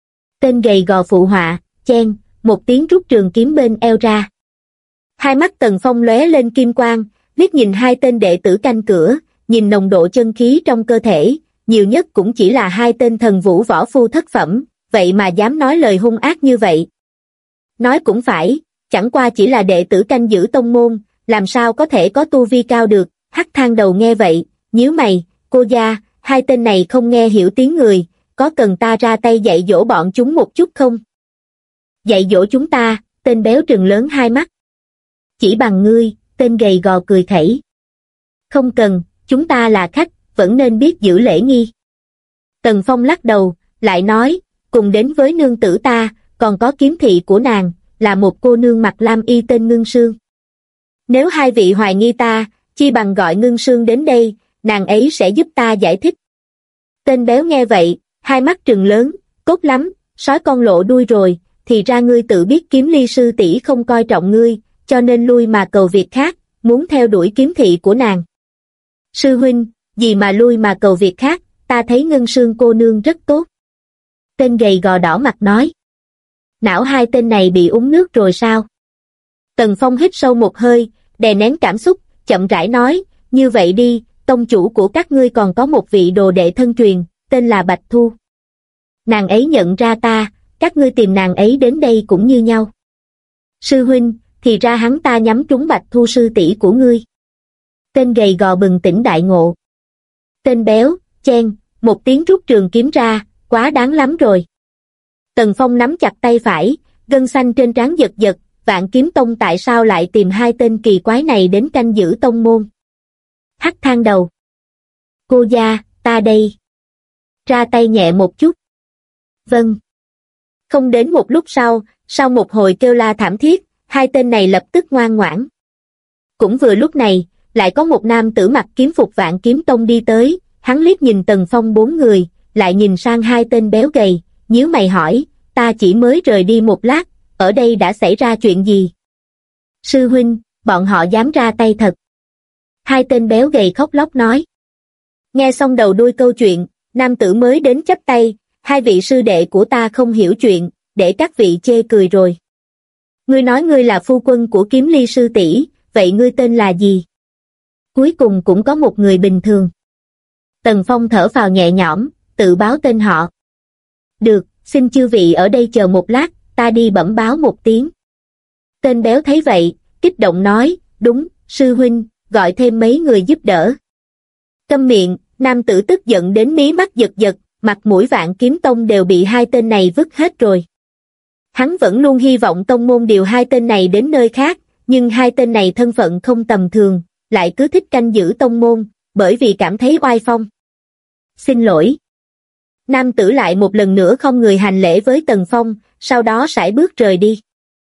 Tên gầy gò phụ họa, chen, một tiếng rút trường kiếm bên eo ra. Hai mắt Tần Phong lóe lên kim quang, liếc nhìn hai tên đệ tử canh cửa, nhìn nồng độ chân khí trong cơ thể, nhiều nhất cũng chỉ là hai tên thần vũ võ phu thất phẩm, vậy mà dám nói lời hung ác như vậy. Nói cũng phải, chẳng qua chỉ là đệ tử canh giữ tông môn, làm sao có thể có tu vi cao được. Hắc Thang Đầu nghe vậy, nhíu mày, cô gia, hai tên này không nghe hiểu tiếng người, có cần ta ra tay dạy dỗ bọn chúng một chút không? Dạy dỗ chúng ta, tên béo trừng lớn hai mắt. Chỉ bằng ngươi, tên gầy gò cười khẩy. Không cần, chúng ta là khách, vẫn nên biết giữ lễ nghi. Tần Phong lắc đầu, lại nói, cùng đến với nương tử ta, còn có kiếm thị của nàng, là một cô nương mặc lam y tên Ngưng Sương. Nếu hai vị hoài nghi ta, chi bằng gọi Ngưng Sương đến đây, nàng ấy sẽ giúp ta giải thích. Tên béo nghe vậy, hai mắt trừng lớn, cốt lắm, sói con lộ đuôi rồi, thì ra ngươi tự biết Kiếm Ly sư tỷ không coi trọng ngươi, cho nên lui mà cầu việc khác, muốn theo đuổi kiếm thị của nàng. Sư huynh, gì mà lui mà cầu việc khác, ta thấy Ngân Sương cô nương rất tốt. Tên gầy gò đỏ mặt nói. Não hai tên này bị uống nước rồi sao? Tần Phong hít sâu một hơi, đè nén cảm xúc, chậm rãi nói, như vậy đi, tông chủ của các ngươi còn có một vị đồ đệ thân truyền, tên là Bạch Thu. Nàng ấy nhận ra ta, các ngươi tìm nàng ấy đến đây cũng như nhau. Sư huynh, thì ra hắn ta nhắm trúng Bạch Thu sư tỷ của ngươi. Tên gầy gò bừng tỉnh đại ngộ. Tên béo, chen, một tiếng rút trường kiếm ra, quá đáng lắm rồi. Tần Phong nắm chặt tay phải, gân xanh trên trán giật giật, Vạn Kiếm Tông tại sao lại tìm hai tên kỳ quái này đến canh giữ tông môn? Hắc Thang Đầu. Cô gia, ta đây. Ra tay nhẹ một chút. Vâng. Không đến một lúc sau một hồi kêu la thảm thiết, hai tên này lập tức ngoan ngoãn. Cũng vừa lúc này, lại có một nam tử mặc kiếm phục Vạn Kiếm Tông đi tới, hắn liếc nhìn Tần Phong bốn người, lại nhìn sang hai tên béo gầy, nhíu mày hỏi, ta chỉ mới rời đi một lát, ở đây đã xảy ra chuyện gì? Sư huynh, bọn họ dám ra tay thật. Hai tên béo gầy khóc lóc nói. Nghe xong đầu đuôi câu chuyện, nam tử mới đến chắp tay, hai vị sư đệ của ta không hiểu chuyện, để các vị chê cười rồi. Ngươi nói ngươi là phu quân của Kiếm Ly sư tỷ, vậy ngươi tên là gì? Cuối cùng cũng có một người bình thường. Tần Phong thở phào nhẹ nhõm, tự báo tên họ. Được, xin chư vị ở đây chờ một lát, ta đi bẩm báo một tiếng. Tên béo thấy vậy, kích động nói, đúng, sư huynh, gọi thêm mấy người giúp đỡ. Câm miệng, nam tử tức giận đến mí mắt giật giật, mặt mũi Vạn Kiếm Tông đều bị hai tên này vứt hết rồi. Hắn vẫn luôn hy vọng tông môn điều hai tên này đến nơi khác, nhưng hai tên này thân phận không tầm thường, lại cứ thích canh giữ tông môn, bởi vì cảm thấy oai phong. Xin lỗi. Nam tử lại một lần nữa không người hành lễ với Tần Phong, sau đó sải bước rời đi.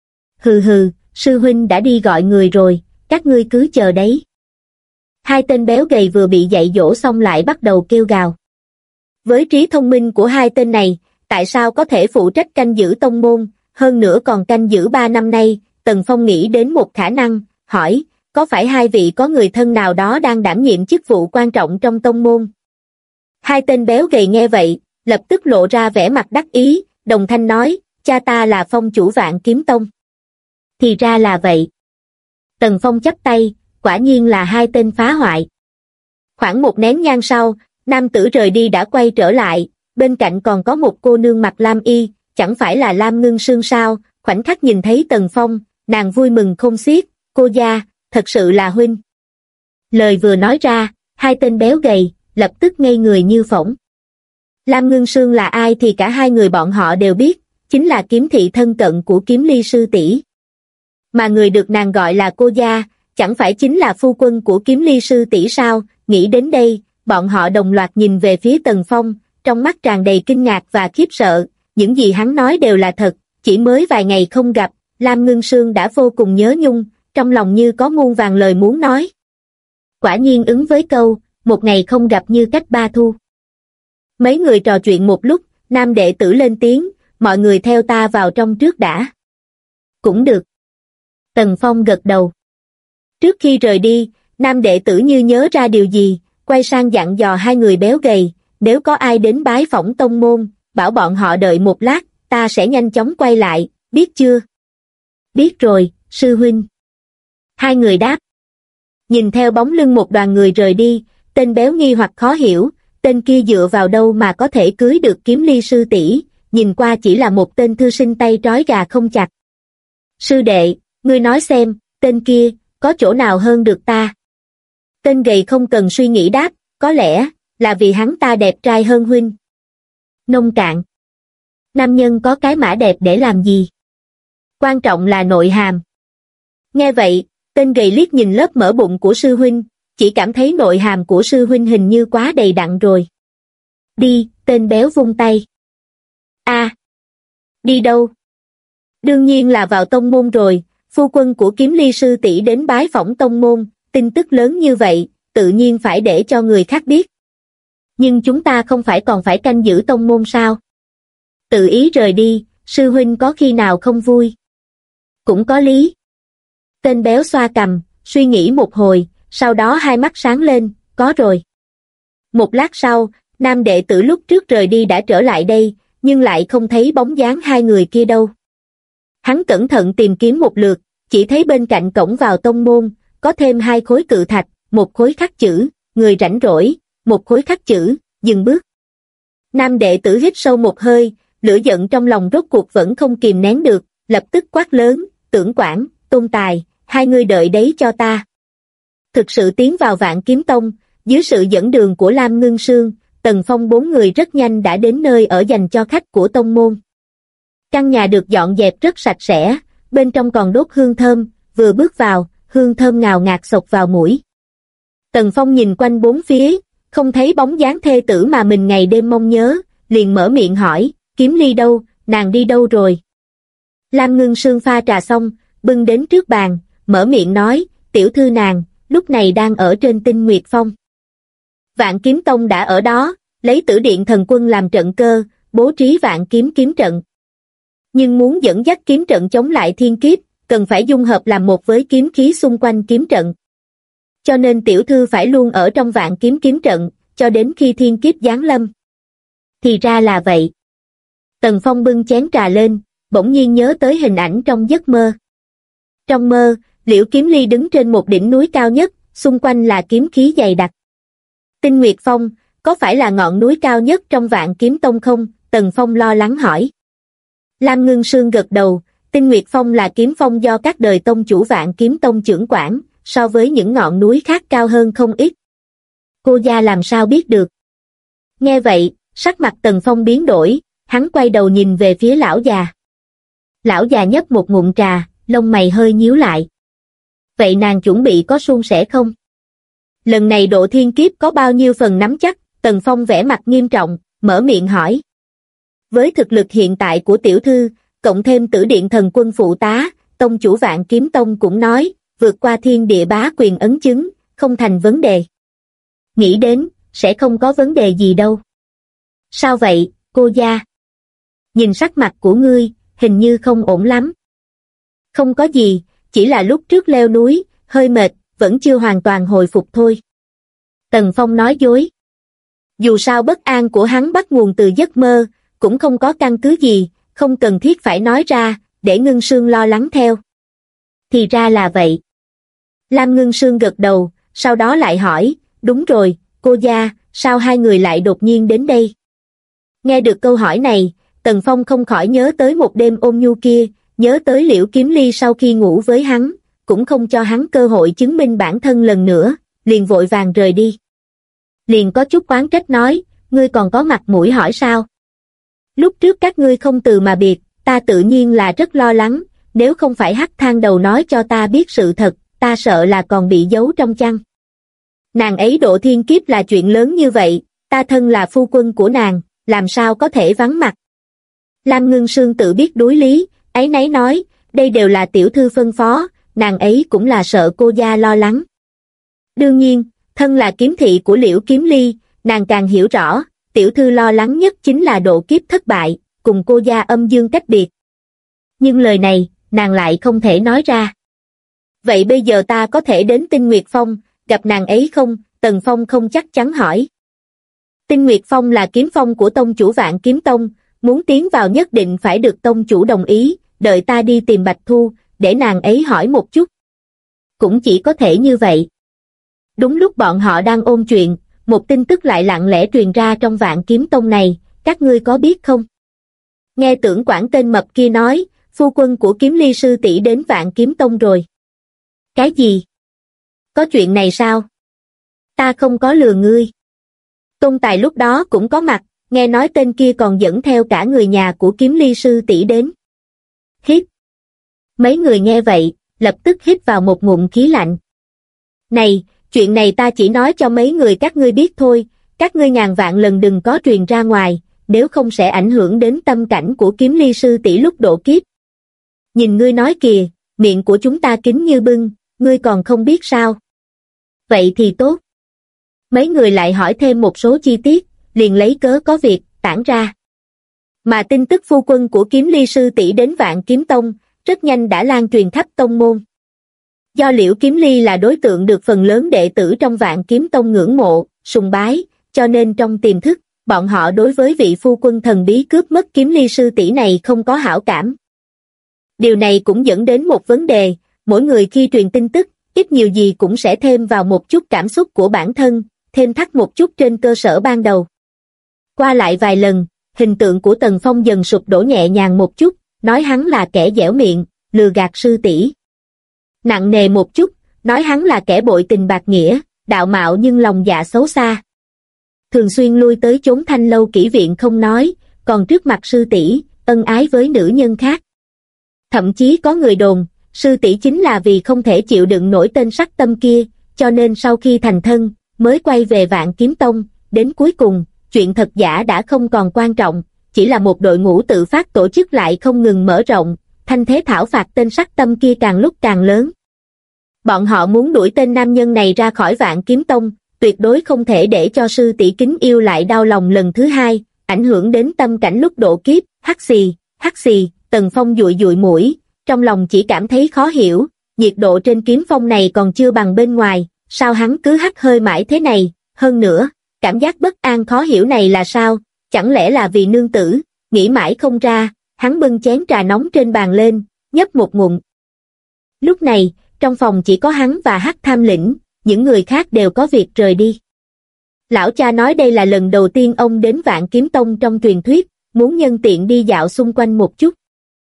Hừ hừ, sư huynh đã đi gọi người rồi, các ngươi cứ chờ đấy. Hai tên béo gầy vừa bị dạy dỗ xong lại bắt đầu kêu gào. Với trí thông minh của hai tên này, tại sao có thể phụ trách canh giữ tông môn, hơn nữa còn canh giữ 3 năm nay, Tần Phong nghĩ đến một khả năng, hỏi, có phải hai vị có người thân nào đó đang đảm nhiệm chức vụ quan trọng trong tông môn? Hai tên béo gầy nghe vậy, lập tức lộ ra vẻ mặt đắc ý, đồng thanh nói, cha ta là Phong chủ Vạn Kiếm Tông. Thì ra là vậy. Tần Phong chắp tay, quả nhiên là hai tên phá hoại. Khoảng một nén nhang sau, nam tử rời đi đã quay trở lại, bên cạnh còn có một cô nương mặc lam y, chẳng phải là Lam Ngưng Sương sao, khoảnh khắc nhìn thấy Tần Phong, nàng vui mừng không xiết, cô gia, thật sự là huynh. Lời vừa nói ra, hai tên béo gầy, lập tức ngây người như phỗng. Lam Ngưng Sương là ai thì cả hai người bọn họ đều biết, chính là kiếm thị thân cận của Kiếm Ly sư tỷ. Mà người được nàng gọi là cô gia, chẳng phải chính là phu quân của Kiếm Ly sư tỷ sao? Nghĩ đến đây, bọn họ đồng loạt nhìn về phía Tần Phong, trong mắt tràn đầy kinh ngạc và khiếp sợ, những gì hắn nói đều là thật, chỉ mới vài ngày không gặp, Lam Ngưng Sương đã vô cùng nhớ nhung, trong lòng như có muôn vàn lời muốn nói. Quả nhiên ứng với câu, một ngày không gặp như cách ba thu. Mấy người trò chuyện một lúc, nam đệ tử lên tiếng, mọi người theo ta vào trong trước đã. Cũng được. Tần Phong gật đầu. Trước khi rời đi, nam đệ tử như nhớ ra điều gì, quay sang dặn dò hai người béo gầy, nếu có ai đến bái phỏng tông môn, bảo bọn họ đợi một lát, ta sẽ nhanh chóng quay lại, biết chưa? Biết rồi, sư huynh. Hai người đáp. Nhìn theo bóng lưng một đoàn người rời đi, tên béo nghi hoặc khó hiểu, tên kia dựa vào đâu mà có thể cưới được Kiếm Ly sư tỷ, nhìn qua chỉ là một tên thư sinh tay trói gà không chặt. Sư đệ, ngươi nói xem, tên kia, có chỗ nào hơn được ta? Tên gầy không cần suy nghĩ đáp, có lẽ, là vì hắn ta đẹp trai hơn huynh. Nông cạn. Nam nhân có cái mã đẹp để làm gì? Quan trọng là nội hàm. Nghe vậy, tên gầy liếc nhìn lớp mỡ bụng của sư huynh, chỉ cảm thấy nội hàm của sư huynh hình như quá đầy đặn rồi. Đi, tên béo vung tay. A, đi đâu? Đương nhiên là vào tông môn rồi, phu quân của Kiếm Ly sư tỷ đến bái phỏng tông môn, tin tức lớn như vậy, tự nhiên phải để cho người khác biết. Nhưng chúng ta không phải còn phải canh giữ tông môn sao? Tự ý rời đi, sư huynh có khi nào không vui? Cũng có lý. Tên béo xoa cằm, suy nghĩ một hồi, sau đó hai mắt sáng lên, có rồi. Một lát sau, nam đệ tử lúc trước rời đi đã trở lại đây, nhưng lại không thấy bóng dáng hai người kia đâu. Hắn cẩn thận tìm kiếm một lượt, chỉ thấy bên cạnh cổng vào tông môn, có thêm hai khối cự thạch, một khối khắc chữ, người rảnh rỗi, một khối khắc chữ, dừng bước. Nam đệ tử hít sâu một hơi, lửa giận trong lòng rốt cuộc vẫn không kìm nén được, lập tức quát lớn, Tưởng Quảng, Tôn Tài, hai người đợi đấy cho ta. Thực sự tiến vào Vạn Kiếm Tông, dưới sự dẫn đường của Lam Ngưng Sương, Tần Phong bốn người rất nhanh đã đến nơi ở dành cho khách của tông môn. Căn nhà được dọn dẹp rất sạch sẽ, bên trong còn đốt hương thơm, vừa bước vào, hương thơm ngào ngạt xộc vào mũi. Tần Phong nhìn quanh bốn phía, không thấy bóng dáng thê tử mà mình ngày đêm mong nhớ, liền mở miệng hỏi, Kiếm Ly đâu, nàng đi đâu rồi? Lam Ngưng Sương pha trà xong, bưng đến trước bàn, mở miệng nói, tiểu thư nàng, lúc này đang ở trên Tinh Nguyệt Phong. Vạn Kiếm Tông đã ở đó, lấy Tử Điện Thần Quân làm trận cơ, bố trí Vạn Kiếm kiếm trận. Nhưng muốn dẫn dắt kiếm trận chống lại thiên kiếp, cần phải dung hợp làm một với kiếm khí xung quanh kiếm trận. Cho nên tiểu thư phải luôn ở trong Vạn Kiếm kiếm trận, cho đến khi thiên kiếp giáng lâm. Thì ra là vậy. Tần Phong bưng chén trà lên, bỗng nhiên nhớ tới hình ảnh trong giấc mơ. Trong mơ, Liễu Kiếm Ly đứng trên một đỉnh núi cao nhất, xung quanh là kiếm khí dày đặc. Tinh Nguyệt Phong, có phải là ngọn núi cao nhất trong Vạn Kiếm Tông không? Tần Phong lo lắng hỏi. Lam Ngưng Sương gật đầu, Tinh Nguyệt Phong là kiếm phong do các đời tông chủ Vạn Kiếm Tông trưởng quản, so với những ngọn núi khác cao hơn không ít. Cô gia làm sao biết được? Nghe vậy, sắc mặt Tần Phong biến đổi, hắn quay đầu nhìn về phía lão già. Lão già nhấp một ngụm trà, lông mày hơi nhíu lại. Vậy nàng chuẩn bị có suôn sẻ không? Lần này độ thiên kiếp có bao nhiêu phần nắm chắc? Tần Phong vẻ mặt nghiêm trọng, mở miệng hỏi. Với thực lực hiện tại của tiểu thư, cộng thêm Tử Điện Thần Quân phụ tá, tông chủ Vạn Kiếm Tông cũng nói, vượt qua thiên địa bá quyền ấn chứng, không thành vấn đề. Nghĩ đến, sẽ không có vấn đề gì đâu. Sao vậy, cô gia? Nhìn sắc mặt của ngươi, hình như không ổn lắm. Không có gì, chỉ là lúc trước leo núi, hơi mệt, vẫn chưa hoàn toàn hồi phục thôi. Tần Phong nói dối. Dù sao bất an của hắn bắt nguồn từ giấc mơ, cũng không có căn cứ gì, không cần thiết phải nói ra, để Ngưng Sương lo lắng theo. Thì ra là vậy. Lam Ngưng Sương gật đầu, sau đó lại hỏi, đúng rồi, cô gia, sao hai người lại đột nhiên đến đây? Nghe được câu hỏi này, Tần Phong không khỏi nhớ tới một đêm ôn nhu kia, nhớ tới Liễu Kiếm Ly sau khi ngủ với hắn, cũng không cho hắn cơ hội chứng minh bản thân lần nữa, liền vội vàng rời đi. Liền có chút oán trách nói, ngươi còn có mặt mũi hỏi sao? Lúc trước các ngươi không từ mà biệt, ta tự nhiên là rất lo lắng, nếu không phải Hắc Thang Đầu nói cho ta biết sự thật, ta sợ là còn bị giấu trong chăn. Nàng ấy độ thiên kiếp là chuyện lớn như vậy, ta thân là phu quân của nàng, làm sao có thể vắng mặt. Lam Ngưng Sương tự biết đối lý, áy náy nói, đây đều là tiểu thư phân phó, nàng ấy cũng là sợ cô gia lo lắng. Đương nhiên, thân là kiếm thị của Liễu Kiếm Ly, nàng càng hiểu rõ, tiểu thư lo lắng nhất chính là độ kiếp thất bại, cùng cô gia âm dương cách biệt. Nhưng lời này, nàng lại không thể nói ra. Vậy bây giờ ta có thể đến Tinh Nguyệt Phong, gặp nàng ấy không? Tần Phong không chắc chắn hỏi. Tinh Nguyệt Phong là kiếm phong của tông chủ Vạn Kiếm Tông, muốn tiến vào nhất định phải được tông chủ đồng ý, đợi ta đi tìm Bạch Thu, để nàng ấy hỏi một chút. Cũng chỉ có thể như vậy. Đúng lúc bọn họ đang ôn chuyện, một tin tức lại lặng lẽ truyền ra trong Vạn Kiếm Tông này, các ngươi có biết không? Nghe Tưởng Quảng tên mập kia nói, phu quân của Kiếm Ly sư tỷ đến Vạn Kiếm Tông rồi. Cái gì? Có chuyện này sao? Ta không có lừa ngươi. Tôn Tài lúc đó cũng có mặt, nghe nói tên kia còn dẫn theo cả người nhà của Kiếm Ly sư tỷ đến. Hít. Mấy người nghe vậy, lập tức hít vào một ngụm khí lạnh. Này, chuyện này ta chỉ nói cho mấy người các ngươi biết thôi, các ngươi ngàn vạn lần đừng có truyền ra ngoài, nếu không sẽ ảnh hưởng đến tâm cảnh của Kiếm Ly sư tỷ lúc độ kiếp. Nhìn ngươi nói kìa, miệng của chúng ta kín như bưng, ngươi còn không biết sao? Vậy thì tốt. Mấy người lại hỏi thêm một số chi tiết, liền lấy cớ có việc, tản ra. Mà tin tức phu quân của Kiếm Ly sư tỷ đến Vạn Kiếm Tông, rất nhanh đã lan truyền khắp tông môn. Do Liễu Kiếm Ly là đối tượng được phần lớn đệ tử trong Vạn Kiếm Tông ngưỡng mộ, sùng bái, cho nên trong tiềm thức, bọn họ đối với vị phu quân thần bí cướp mất Kiếm Ly sư tỷ này không có hảo cảm. Điều này cũng dẫn đến một vấn đề, mỗi người khi truyền tin tức, ít nhiều gì cũng sẽ thêm vào một chút cảm xúc của bản thân, thêm thắt một chút trên cơ sở ban đầu. Qua lại vài lần, hình tượng của Tần Phong dần sụp đổ nhẹ nhàng một chút, nói hắn là kẻ dẻo miệng, lừa gạt sư tỷ. Nặng nề một chút, nói hắn là kẻ bội tình bạc nghĩa, đạo mạo nhưng lòng dạ xấu xa. Thường xuyên lui tới chốn Thanh Lâu kỹ viện không nói, còn trước mặt sư tỷ, ân ái với nữ nhân khác. Thậm chí có người đồn, sư tỷ chính là vì không thể chịu đựng nổi tên sắc tâm kia, cho nên sau khi thành thân, mới quay về Vạn Kiếm Tông, đến cuối cùng, chuyện thật giả đã không còn quan trọng, chỉ là một đội ngũ tự phát tổ chức lại không ngừng mở rộng, thanh thế thảo phạt tên sắc tâm kia càng lúc càng lớn. Bọn họ muốn đuổi tên nam nhân này ra khỏi Vạn Kiếm Tông, tuyệt đối không thể để cho sư tỷ kính yêu lại đau lòng lần thứ hai, ảnh hưởng đến tâm cảnh lúc độ kiếp. Hắc xì, Tần Phong dụi dụi mũi, trong lòng chỉ cảm thấy khó hiểu, nhiệt độ trên kiếm phong này còn chưa bằng bên ngoài, sao hắn cứ hắt hơi mãi thế này, hơn nữa, cảm giác bất an khó hiểu này là sao, chẳng lẽ là vì nương tử, nghĩ mãi không ra, hắn bưng chén trà nóng trên bàn lên, nhấp một ngụm. Lúc này, trong phòng chỉ có hắn và Hắc Tham Lĩnh, những người khác đều có việc rời đi. Lão cha nói đây là lần đầu tiên ông đến Vạn Kiếm Tông trong truyền thuyết, muốn nhân tiện đi dạo xung quanh một chút.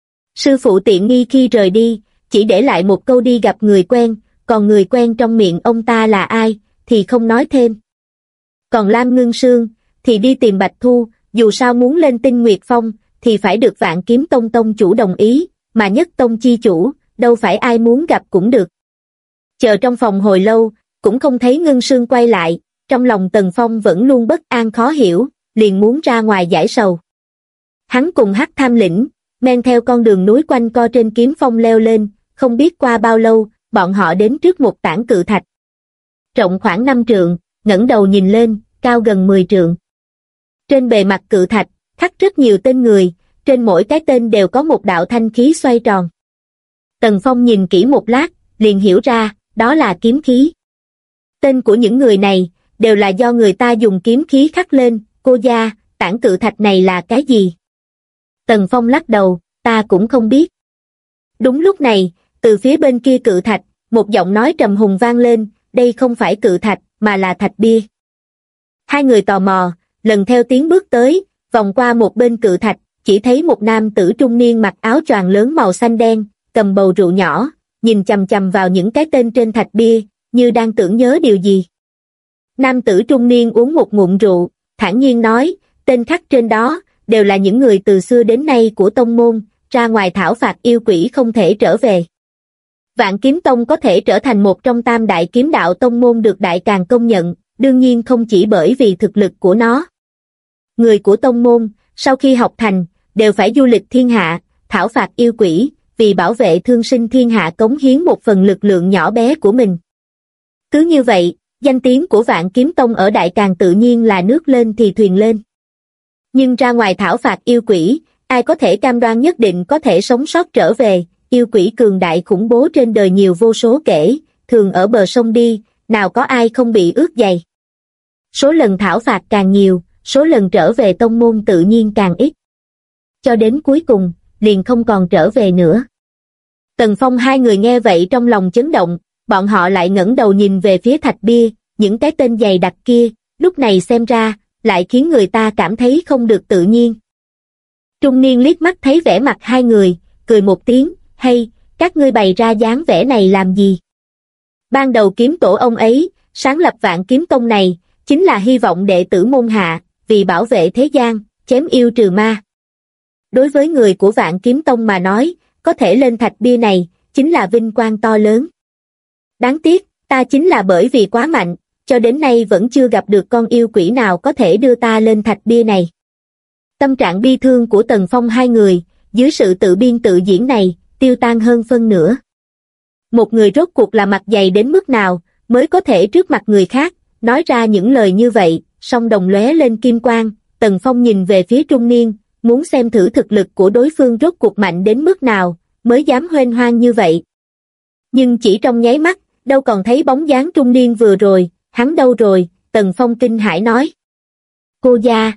Sư phụ tiện nghi khi rời đi, chỉ để lại một câu đi gặp người quen, còn người quen trong miệng ông ta là ai, thì không nói thêm. Còn Lam Ngưng Sương, thì đi tìm Bạch Thu, dù sao muốn lên Tinh Nguyệt Phong, thì phải được Vạn Kiếm Tông tông chủ đồng ý, mà Nhất Tông chi chủ, đâu phải ai muốn gặp cũng được. Chờ trong phòng hồi lâu, cũng không thấy Ngưng Sương quay lại, trong lòng Tần Phong vẫn luôn bất an khó hiểu, liền muốn ra ngoài giải sầu. Hắn cùng Hắc Tham Lĩnh, men theo con đường núi quanh co trên kiếm phong leo lên, không biết qua bao lâu, bọn họ đến trước một tảng cự thạch. Rộng khoảng 5 trượng, ngẩng đầu nhìn lên, cao gần 10 trượng. Trên bề mặt cự thạch, khắc rất nhiều tên người, trên mỗi cái tên đều có một đạo thanh khí xoay tròn. Tần Phong nhìn kỹ một lát, liền hiểu ra, đó là kiếm khí. Tên của những người này, đều là do người ta dùng kiếm khí khắc lên. Cô gia, tảng cự thạch này là cái gì? Tần Phong lắc đầu, ta cũng không biết. Đúng lúc này, từ phía bên kia cự thạch, một giọng nói trầm hùng vang lên, đây không phải cự thạch, mà là thạch bia. Hai người tò mò, lần theo tiếng bước tới, vòng qua một bên cự thạch, chỉ thấy một nam tử trung niên mặc áo choàng lớn màu xanh đen, cầm bầu rượu nhỏ, nhìn chằm chằm vào những cái tên trên thạch bia, như đang tưởng nhớ điều gì. Nam tử trung niên uống một ngụm rượu, thản nhiên nói, tên khắc trên đó, đều là những người từ xưa đến nay của tông môn, ra ngoài thảo phạt yêu quỷ không thể trở về. Vạn Kiếm Tông có thể trở thành một trong tam đại kiếm đạo tông môn được Đại Càn công nhận, đương nhiên không chỉ bởi vì thực lực của nó. Người của tông môn, sau khi học thành, đều phải du lịch thiên hạ, thảo phạt yêu quỷ, vì bảo vệ thương sinh thiên hạ cống hiến một phần lực lượng nhỏ bé của mình. Cứ như vậy, danh tiếng của Vạn Kiếm Tông ở Đại Càn tự nhiên là nước lên thì thuyền lên. Nhưng ra ngoài thảo phạt yêu quỷ, ai có thể cam đoan nhất định có thể sống sót trở về, yêu quỷ cường đại khủng bố trên đời nhiều vô số kể, thường ở bờ sông đi, nào có ai không bị ướt giày. Số lần thảo phạt càng nhiều, số lần trở về tông môn tự nhiên càng ít. Cho đến cuối cùng, liền không còn trở về nữa. Tần Phong hai người nghe vậy trong lòng chấn động, bọn họ lại ngẩng đầu nhìn về phía thạch bia, những cái tên dày đặc kia, lúc này xem ra, lại khiến người ta cảm thấy không được tự nhiên. Trung niên liếc mắt thấy vẻ mặt hai người, cười một tiếng, hay, các ngươi bày ra dáng vẻ này làm gì? Ban đầu kiếm tổ ông ấy, sáng lập Vạn Kiếm Tông này, chính là hy vọng đệ tử môn hạ, vì bảo vệ thế gian, chém yêu trừ ma. Đối với người của Vạn Kiếm Tông mà nói, có thể lên thạch bia này, chính là vinh quang to lớn. Đáng tiếc, ta chính là bởi vì quá mạnh, cho đến nay vẫn chưa gặp được con yêu quỷ nào có thể đưa ta lên thạch bia này. Tâm trạng bi thương của Tần Phong hai người, dưới sự tự biên tự diễn này, tiêu tan hơn phân nửa. Một người rốt cuộc là mặt dày đến mức nào, mới có thể trước mặt người khác, nói ra những lời như vậy, song đồng lóe lên kim quang. Tần Phong nhìn về phía trung niên, muốn xem thử thực lực của đối phương rốt cuộc mạnh đến mức nào, mới dám huênh hoang như vậy. Nhưng chỉ trong nháy mắt, đâu còn thấy bóng dáng trung niên vừa rồi, hắn đâu rồi? Tần Phong kinh hãi nói. Cô gia,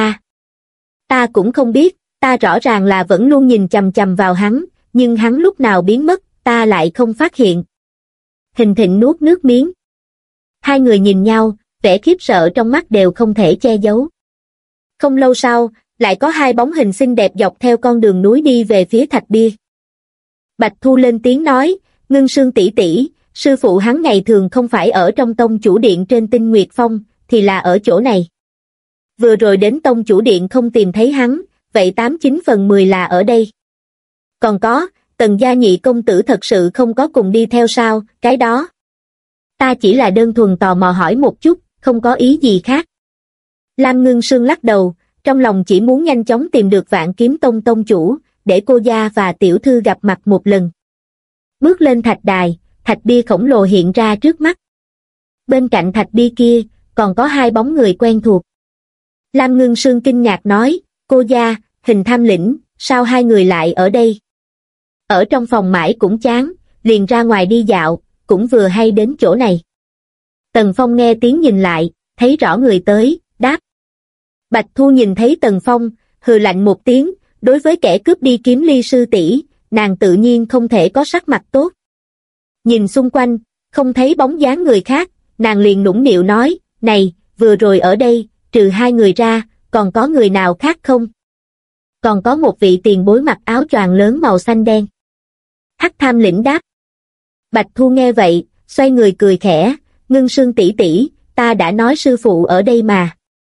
ta cũng không biết, ta rõ ràng là vẫn luôn nhìn chằm chằm vào hắn, nhưng hắn lúc nào biến mất, ta lại không phát hiện. Hình Thịnh nuốt nước miếng. Hai người nhìn nhau, vẻ khiếp sợ trong mắt đều không thể che giấu. Không lâu sau, lại có hai bóng hình xinh đẹp dọc theo con đường núi đi về phía thạch bia. Bạch Thu lên tiếng nói, Ngưng Sương tỷ tỷ, sư phụ hắn ngày thường không phải ở trong tông chủ điện trên Tinh Nguyệt Phong, thì là ở chỗ này. Vừa rồi đến tông chủ điện không tìm thấy hắn, vậy 89/10 là ở đây. Còn có, Tần gia nhị công tử thật sự không có cùng đi theo sao? Cái đó, ta chỉ là đơn thuần tò mò hỏi một chút, không có ý gì khác. Lam Ngưng Sương lắc đầu, trong lòng chỉ muốn nhanh chóng tìm được Vạn Kiếm Tông tông chủ, để cô gia và tiểu thư gặp mặt một lần. Bước lên thạch đài, thạch bia khổng lồ hiện ra trước mắt. Bên cạnh thạch bia kia, còn có hai bóng người quen thuộc. Lam Ngưng Sương kinh ngạc nói, cô gia, Hình Tham Lĩnh, sao hai người lại ở đây? Ở trong phòng mãi cũng chán, liền ra ngoài đi dạo, cũng vừa hay đến chỗ này. Tần Phong nghe tiếng nhìn lại, thấy rõ người tới, đáp. Bạch Thu nhìn thấy Tần Phong, hừ lạnh một tiếng, đối với kẻ cướp đi kiếm ly sư tỷ, nàng tự nhiên không thể có sắc mặt tốt. Nhìn xung quanh, không thấy bóng dáng người khác, nàng liền nũng nịu nói, này, vừa rồi ở đây, trừ hai người ra, còn có người nào khác không? Còn có một vị tiền bối mặc áo choàng lớn màu xanh đen. Hắc Tham lĩnh đáp. Bạch Thu nghe vậy, xoay người cười khẽ, Ngưng Sương tỷ tỷ, ta đã nói sư phụ ở đây mà.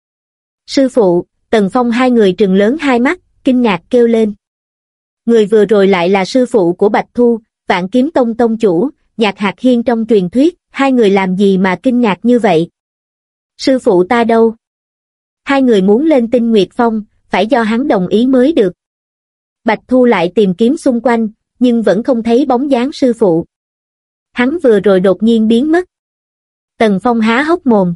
Sư phụ, Tần Phong hai người trừng lớn hai mắt, kinh ngạc kêu lên. Người vừa rồi lại là sư phụ của Bạch Thu, Vạn Kiếm Tông tông chủ, Nhạc Hạc Hiên trong truyền thuyết, hai người làm gì mà kinh ngạc như vậy? Sư phụ ta đâu? Hai người muốn lên Tinh Nguyệt Phong, phải do hắn đồng ý mới được. Bạch Thu lại tìm kiếm xung quanh, nhưng vẫn không thấy bóng dáng sư phụ. Hắn vừa rồi đột nhiên biến mất. Tần Phong há hốc mồm.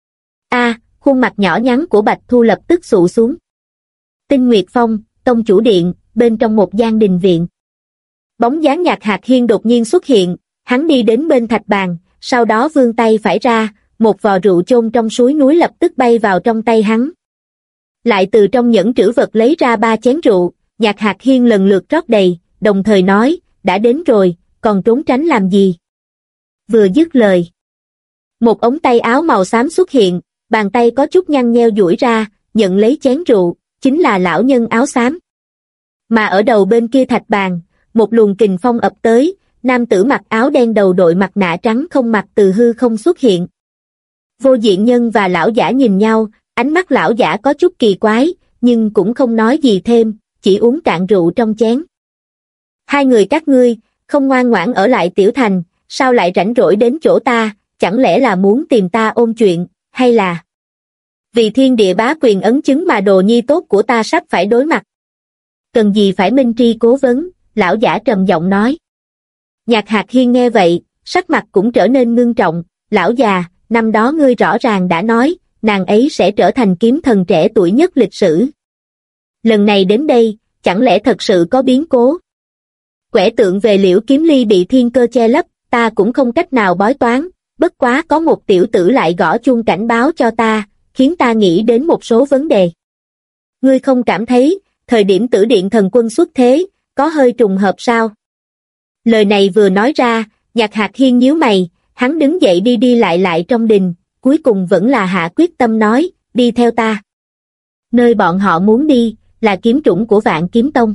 Khuôn mặt nhỏ nhắn của Bạch Thu lập tức xụ xuống. Tinh Nguyệt Phong, tông chủ điện, bên trong một gian đình viện. Bóng dáng Nhạc Hạc Hiên đột nhiên xuất hiện, hắn đi đến bên thạch bàn, sau đó vươn tay phải ra, một vò rượu chôn trong suối núi lập tức bay vào trong tay hắn. Lại từ trong nhẫn trữ vật lấy ra 3 chén rượu, Nhạc Hạc Hiên lần lượt rót đầy, đồng thời nói, đã đến rồi, còn trốn tránh làm gì? Vừa dứt lời, một ống tay áo màu xám xuất hiện, bàn tay có chút nhăn nheo duỗi ra, nhận lấy chén rượu, chính là lão nhân áo xám. Mà ở đầu bên kia thạch bàn, một luồng kình phong ập tới, nam tử mặc áo đen đầu đội mặt nạ trắng không mặt từ hư không xuất hiện. Vô Diện Nhân và lão giả nhìn nhau, ánh mắt lão giả có chút kỳ quái, nhưng cũng không nói gì thêm, chỉ uống cạn rượu trong chén. Hai người các ngươi, không ngoan ngoãn ở lại tiểu thành, sao lại rảnh rỗi đến chỗ ta, chẳng lẽ là muốn tìm ta ôn chuyện, hay là vì thiên địa bá quyền ấn chứng mà đồ nhi tốt của ta sắp phải đối mặt? Cần gì phải minh tri cố vấn, lão giả trầm giọng nói. Nhạc Hạc Hiên nghe vậy, sắc mặt cũng trở nên ngưng trọng, lão già, năm đó ngươi rõ ràng đã nói, nàng ấy sẽ trở thành kiếm thần trẻ tuổi nhất lịch sử. Lần này đến đây, chẳng lẽ thật sự có biến cố? Quẻ tượng về Liễu Kiếm Ly bị thiên cơ che lấp, ta cũng không cách nào bói toán, bất quá có một tiểu tử lại gõ chuông cảnh báo cho ta, khiến ta nghĩ đến một số vấn đề. Ngươi không cảm thấy, thời điểm Tử Điện Thần Quân xuất thế, có hơi trùng hợp sao? Lời này vừa nói ra, Nhạc Hạc Hiên nhíu mày, hắn đứng dậy đi đi lại trong đình, cuối cùng vẫn là hạ quyết tâm nói, đi theo ta. Nơi bọn họ muốn đi, là kiếm trũng của Vạn Kiếm Tông.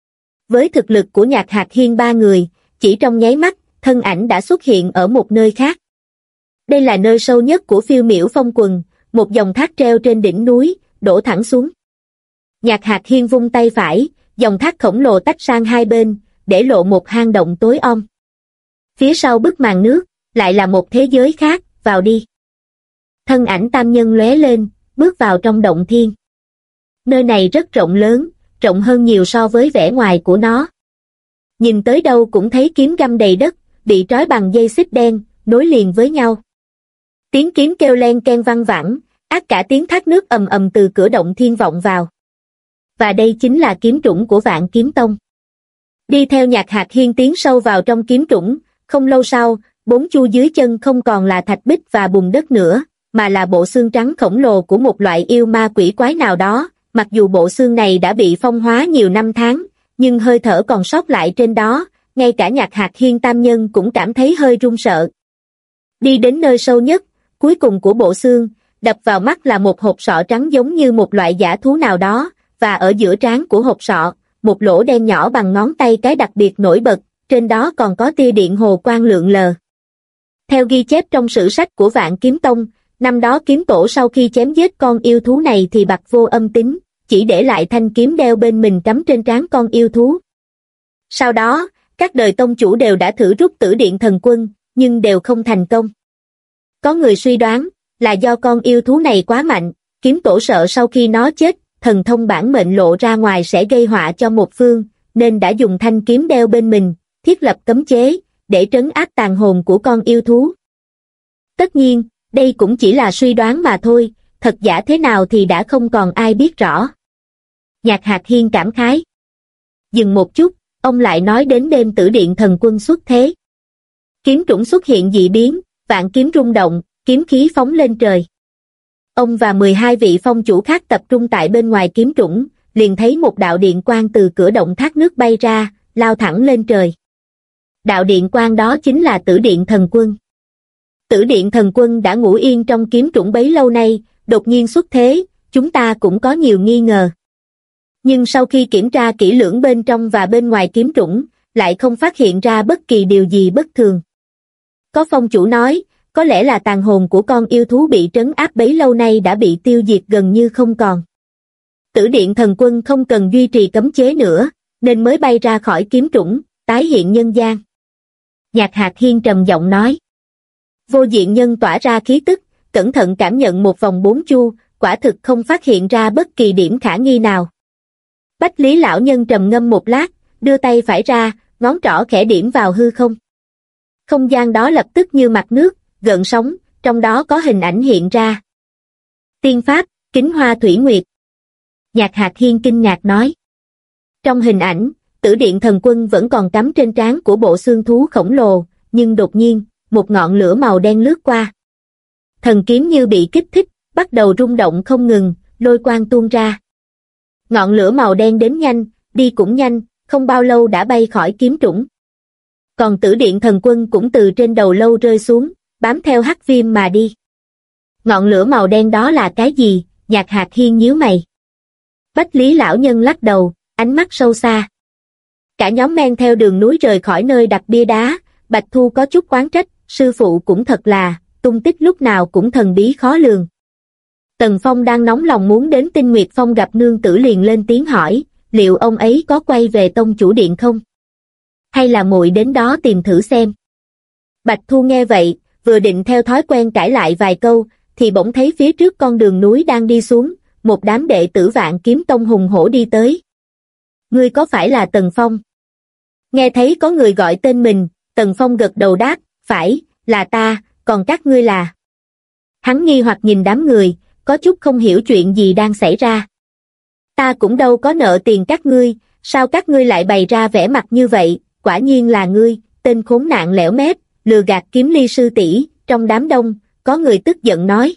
Với thực lực của Nhạc Hạc Hiên 3 người, chỉ trong nháy mắt, thân ảnh đã xuất hiện ở một nơi khác. Đây là nơi sâu nhất của Phiêu Miểu Phong Quần, một dòng thác treo trên đỉnh núi, đổ thẳng xuống. Nhạc Hạc Hiên vung tay phải, dòng thác khổng lồ tách sang hai bên, để lộ một hang động tối om. Phía sau bức màn nước, lại là một thế giới khác, vào đi. Thân ảnh tam nhân lóe lên, bước vào trong động thiên. Nơi này rất rộng lớn, rộng hơn nhiều so với vẻ ngoài của nó. Nhìn tới đâu cũng thấy kiếm găm đầy đất, bị trói bằng dây xích đen, nối liền với nhau. Tiếng kiếm kêu len ken văng vẳng, át cả tiếng thác nước ầm ầm từ cửa động thiên vọng vào. Và đây chính là kiếm trũng của Vạn Kiếm Tông. Đi theo Nhạc Hạc Hiên tiến sâu vào trong kiếm trũng, không lâu sau, 4 chu dưới chân không còn là thạch bích và bùn đất nữa, mà là bộ xương trắng khổng lồ của một loại yêu ma quỷ quái nào đó. Mặc dù bộ xương này đã bị phong hóa nhiều năm tháng, nhưng hơi thở còn sót lại trên đó, ngay cả Nhạc Hạc Hiên tam nhân cũng cảm thấy hơi run sợ. Đi đến nơi sâu nhất, cuối cùng của bộ xương, đập vào mắt là một hộp sọ trắng giống như một loại dã thú nào đó, và ở giữa trán của hộp sọ, một lỗ đen nhỏ bằng ngón tay cái đặc biệt nổi bật, trên đó còn có tia điện hồ quang lượn lờ. Theo ghi chép trong sử sách của Vạn Kiếm Tông, năm đó kiếm tổ sau khi chém giết con yêu thú này thì bặt vô âm tín, chỉ để lại thanh kiếm đeo bên mình cắm trên trán con yêu thú. Sau đó, các đời tông chủ đều đã thử rút Tử Điện Thần Quân, nhưng đều không thành công. Có người suy đoán là do con yêu thú này quá mạnh, kiếm tổ sợ sau khi nó chết, thần thông bản mệnh lộ ra ngoài sẽ gây họa cho một phương, nên đã dùng thanh kiếm đeo bên mình, thiết lập cấm chế, để trấn áp tàn hồn của con yêu thú. Tất nhiên, đây cũng chỉ là suy đoán mà thôi, thật giả thế nào thì đã không còn ai biết rõ. Nhạc Hạc Hiên cảm khái. Dừng một chút, ông lại nói đến đêm Tử Điện Thần Quân xuất thế. Kiếm trũng xuất hiện dị biến, vạn kiếm rung động, kiếm khí phóng lên trời. Ông và 12 vị phong chủ khác tập trung tại bên ngoài kiếm trũng, liền thấy một đạo điện quang từ cửa động thác nước bay ra, lao thẳng lên trời. Đạo điện quang đó chính là Tử Điện Thần Quân. Tử Điện Thần Quân đã ngủ yên trong kiếm trũng bấy lâu nay, đột nhiên xuất thế, chúng ta cũng có nhiều nghi ngờ. Nhưng sau khi kiểm tra kỹ lưỡng bên trong và bên ngoài kiếm trũng, lại không phát hiện ra bất kỳ điều gì bất thường. Có phong chủ nói, có lẽ là tàn hồn của con yêu thú bị trấn áp bấy lâu nay đã bị tiêu diệt gần như không còn. Tử Điện Thần Quân không cần duy trì cấm chế nữa, nên mới bay ra khỏi kiếm trũng, tái hiện nhân gian. Nhạc Hạc Hiên trầm giọng nói. Vô diện nhân tỏa ra khí tức, cẩn thận cảm nhận một vòng bốn chu, quả thực không phát hiện ra bất kỳ điểm khả nghi nào. Bách Lý lão nhân trầm ngâm một lát, đưa tay phải ra, ngón trỏ khẽ điểm vào hư không. Không gian đó lập tức như mặt nước, gợn sóng, trong đó có hình ảnh hiện ra. Tiên pháp, Kính Hoa Thủy Nguyệt. Nhạc Hạc Hiên kinh ngạc nói. Trong hình ảnh, Tử Điện Thần Quân vẫn còn cắm trên trán của bộ xương thú khổng lồ, nhưng đột nhiên, một ngọn lửa màu đen lướt qua. Thần kiếm như bị kích thích, bắt đầu rung động không ngừng, lôi quang tuôn ra. Ngọn lửa màu đen đến nhanh, đi cũng nhanh, không bao lâu đã bay khỏi kiếm trũng. Còn Tử Điện Thần Quân cũng từ trên đầu lâu rơi xuống, bám theo hắc viêm mà đi. Ngọn lửa màu đen đó là cái gì? Nhạc Hạc Hiên nhíu mày. Bách Lý lão nhân lắc đầu, ánh mắt sâu xa. Cả nhóm men theo đường núi rời khỏi nơi đặt bia đá, Bạch Thu có chút oán trách, sư phụ cũng thật là, tung tích lúc nào cũng thần bí khó lường. Tần Phong đang nóng lòng muốn đến Tinh Nguyệt Phong gặp nương tử liền lên tiếng hỏi, liệu ông ấy có quay về tông chủ điện không? Hay là muội đến đó tìm thử xem? Bạch Thu nghe vậy, vừa định theo thói quen cãi lại vài câu, thì bỗng thấy phía trước con đường núi đang đi xuống, một đám đệ tử Vạn Kiếm Tông hùng hổ đi tới. Ngươi có phải là Tần Phong? Nghe thấy có người gọi tên mình, Tần Phong gật đầu đáp, phải, là ta, còn các ngươi là? Hắn nghi hoặc nhìn đám người, có chút không hiểu chuyện gì đang xảy ra. Ta cũng đâu có nợ tiền các ngươi, sao các ngươi lại bày ra vẻ mặt như vậy, quả nhiên là ngươi, tên khốn nạn lẻo mép, lừa gạt Kiếm Ly sư tỷ. Trong đám đông, có người tức giận nói.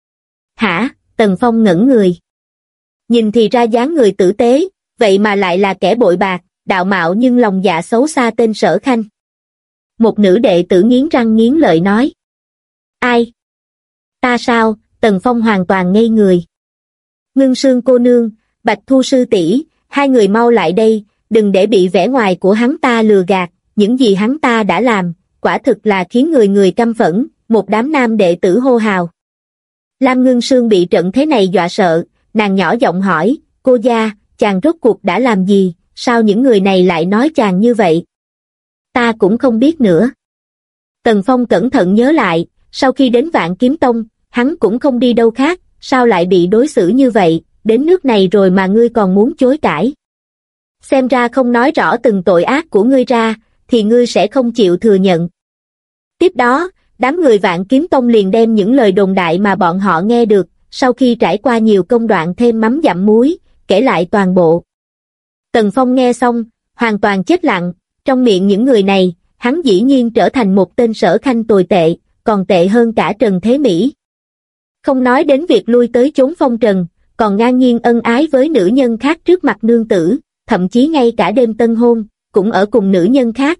Hả? Tần Phong ngẩn người. Nhìn thì ra dáng người tử tế, vậy mà lại là kẻ bội bạc, đạo mạo nhưng lòng dạ xấu xa tên Sở Khanh. Một nữ đệ tử nghiến răng nghiến lợi nói. Ai? Ta sao? Tần Phong hoàn toàn ngây người. Ngưng Sương cô nương, Bạch Thu sư tỷ, hai người mau lại đây, đừng để bị vẻ ngoài của hắn ta lừa gạt, những gì hắn ta đã làm, quả thực là khiến người người căm phẫn, một đám nam đệ tử hô hào. Lam Ngưng Sương bị trận thế này dọa sợ, nàng nhỏ giọng hỏi, cô gia, chàng rốt cuộc đã làm gì, sao những người này lại nói chàng như vậy? Ta cũng không biết nữa. Tần Phong cẩn thận nhớ lại, sau khi đến Vạn Kiếm Tông, hắn cũng không đi đâu khác, sao lại bị đối xử như vậy, đến nước này rồi mà ngươi còn muốn chối cãi. Xem ra không nói rõ từng tội ác của ngươi ra, thì ngươi sẽ không chịu thừa nhận. Tiếp đó, đám người Vạn Kiếm Tông liền đem những lời đồn đại mà bọn họ nghe được, sau khi trải qua nhiều công đoạn thêm mắm dặm muối, kể lại toàn bộ. Tần Phong nghe xong, hoàn toàn chết lặng, trong miệng những người này, hắn dĩ nhiên trở thành một tên Sở Khanh tồi tệ, còn tệ hơn cả Trần Thế Mỹ. Không nói đến việc lui tới chốn phong trần, còn ngang nhiên ân ái với nữ nhân khác trước mặt nương tử, thậm chí ngay cả đêm tân hôn, cũng ở cùng nữ nhân khác,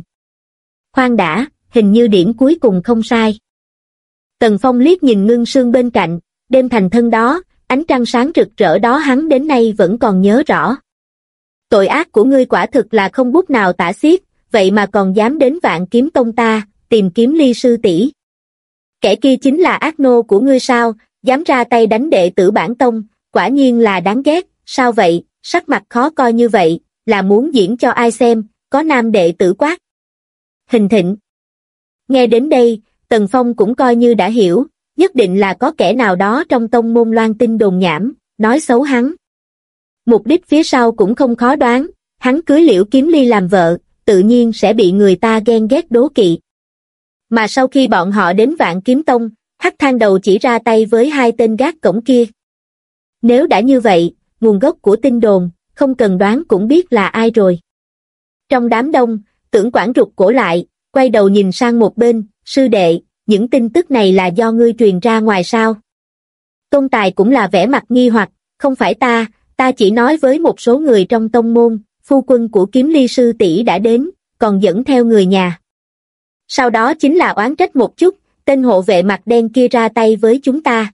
Khoan đã, hình như điểm cuối cùng không sai. Tần Phong liếc nhìn Ngưng Sương bên cạnh, đêm thành thân đó, ánh trăng sáng rực rỡ đó hắn đến nay vẫn còn nhớ rõ. Tội ác của ngươi quả thực là không bút nào tả xiết, vậy mà còn dám đến Vạn Kiếm Tông ta, tìm Kiếm Ly sư tỷ. Kẻ kia chính là ác nô của ngươi sao, dám ra tay đánh đệ tử bản tông, quả nhiên là đáng ghét, sao vậy, sắc mặt khó coi như vậy, là muốn diễn cho ai xem, có nam đệ tử quát. Hình Thịnh. Nghe đến đây, Tần Phong cũng coi như đã hiểu, nhất định là có kẻ nào đó trong tông môn loan tin đồn nhảm, nói xấu hắn. Mục đích phía sau cũng không khó đoán, hắn cưới Liễu Kiếm Ly làm vợ, tự nhiên sẽ bị người ta ghen ghét đố kỵ. Mà sau khi bọn họ đến Vạn Kiếm Tông, Hắc Thang Đầu chỉ ra tay với hai tên gác cổng kia. Nếu đã như vậy, nguồn gốc của tin đồn, không cần đoán cũng biết là ai rồi. Trong đám đông, Tưởng Quảng rụt cổ lại, quay đầu nhìn sang một bên, sư đệ, những tin tức này là do ngươi truyền ra ngoài sao? Tôn Tài cũng là vẻ mặt nghi hoặc, không phải ta chỉ nói với một số người trong tông môn, phu quân của Kiếm Ly sư tỷ đã đến, còn dẫn theo người nhà. Sau đó chính là oán trách một chút, tên hộ vệ mặt đen kia ra tay với chúng ta.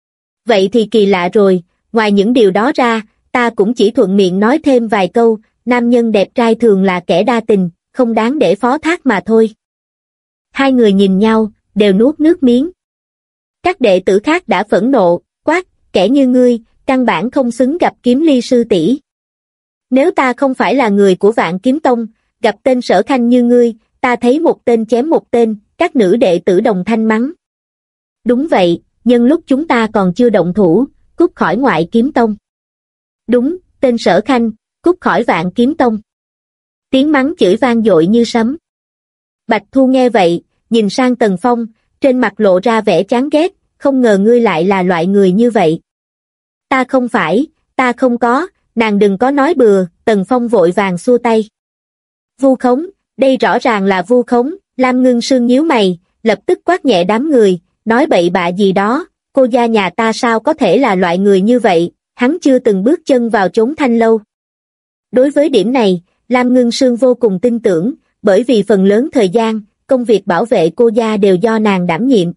Vậy thì kỳ lạ rồi, ngoài những điều đó ra, ta cũng chỉ thuận miệng nói thêm vài câu, nam nhân đẹp trai thường là kẻ đa tình, không đáng để phó thác mà thôi. Hai người nhìn nhau, đều nuốt nước miếng. Các đệ tử khác đã phẫn nộ, quát, kẻ như ngươi, căn bản không xứng gặp Kiếm Ly sư tỷ. Nếu ta không phải là người của Vạn Kiếm Tông, gặp tên Sở Khanh như ngươi, ta thấy một tên chém một tên, các nữ đệ tử đồng thanh mắng. Đúng vậy, nhân lúc chúng ta còn chưa động thủ, cút khỏi Ngoại Kiếm Tông. Đúng, tên Sở Khanh, cút khỏi Vạn Kiếm Tông. Tiếng mắng chửi vang dội như sấm. Bạch Thu nghe vậy, nhìn sang Tần Phong, trên mặt lộ ra vẻ chán ghét, không ngờ ngươi lại là loại người như vậy. Ta không phải, ta không có, nàng đừng có nói bừa, Tần Phong vội vàng xua tay. Vu khống, đây rõ ràng là vu khống, Lam Ngưng Sương nhíu mày, lập tức quát nhẹ đám người, nói bậy bạ gì đó, cô gia nhà ta sao có thể là loại người như vậy, hắn chưa từng bước chân vào chốn thanh lâu. Đối với điểm này, Lam Ngưng Sương vô cùng tin tưởng, bởi vì phần lớn thời gian, công việc bảo vệ cô gia đều do nàng đảm nhiệm.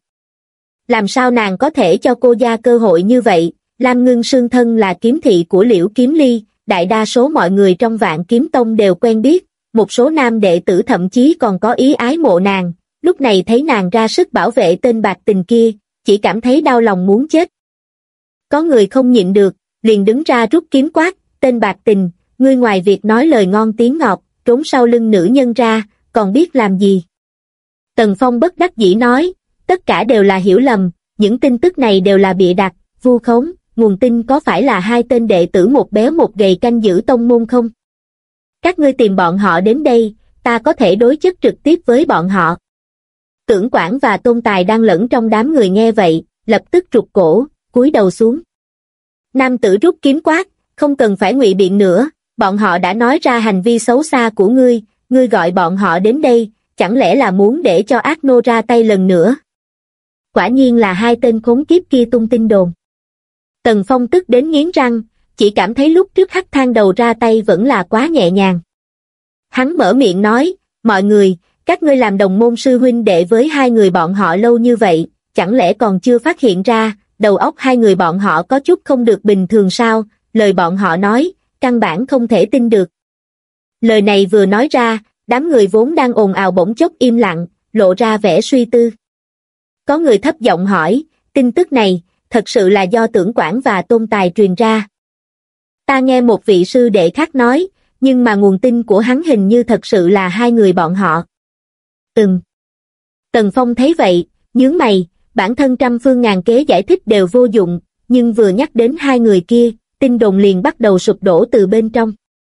Làm sao nàng có thể cho cô gia cơ hội như vậy? Lam Ngưng Sương thân là kiếm thị của Liễu Kiếm Ly, đại đa số mọi người trong Vạn Kiếm Tông đều quen biết, một số nam đệ tử thậm chí còn có ý ái mộ nàng, lúc này thấy nàng ra sức bảo vệ tên bạc tình kia, chỉ cảm thấy đau lòng muốn chết. Có người không nhịn được, liền đứng ra rút kiếm quát, tên bạc tình, ngươi ngoài việc nói lời ngon tiếng ngọt, trốn sau lưng nữ nhân ra, còn biết làm gì? Tần Phong bất đắc dĩ nói, tất cả đều là hiểu lầm, những tin tức này đều là bịa đặt, vu khống, nguồn tin có phải là hai tên đệ tử một béo một gầy canh giữ tông môn không? Các ngươi tìm bọn họ đến đây, ta có thể đối chất trực tiếp với bọn họ. Tưởng Quảng và Tôn Tài đang lẫn trong đám người nghe vậy, lập tức rụt cổ, cúi đầu xuống. Nam tử rút kiếm quát, không cần phải ngụy biện nữa, bọn họ đã nói ra hành vi xấu xa của ngươi gọi bọn họ đến đây, chẳng lẽ là muốn để cho Ác Nô ra tay lần nữa? Quả nhiên là hai tên khốn kiếp kia tung tin đồn. Tần Phong tức đến nghiến răng, chỉ cảm thấy lúc trước Hắc Thang Đầu ra tay vẫn là quá nhẹ nhàng. Hắn mở miệng nói, mọi người, các ngươi làm đồng môn sư huynh đệ với hai người bọn họ lâu như vậy, chẳng lẽ còn chưa phát hiện ra, đầu óc hai người bọn họ có chút không được bình thường sao, lời bọn họ nói, căn bản không thể tin được. Lời này vừa nói ra, đám người vốn đang ồn ào bỗng chốc im lặng, lộ ra vẻ suy tư. Có người thấp giọng hỏi, tin tức này, thật sự là do Tưởng Quảng và Tôn Tài truyền ra. Ta nghe một vị sư đệ khác nói, nhưng mà nguồn tin của hắn hình như thật sự là hai người bọn họ. Tần Phong thấy vậy, nhướng mày, bản thân trăm phương ngàn kế giải thích đều vô dụng, nhưng vừa nhắc đến hai người kia, tin đồn liền bắt đầu sụp đổ từ bên trong.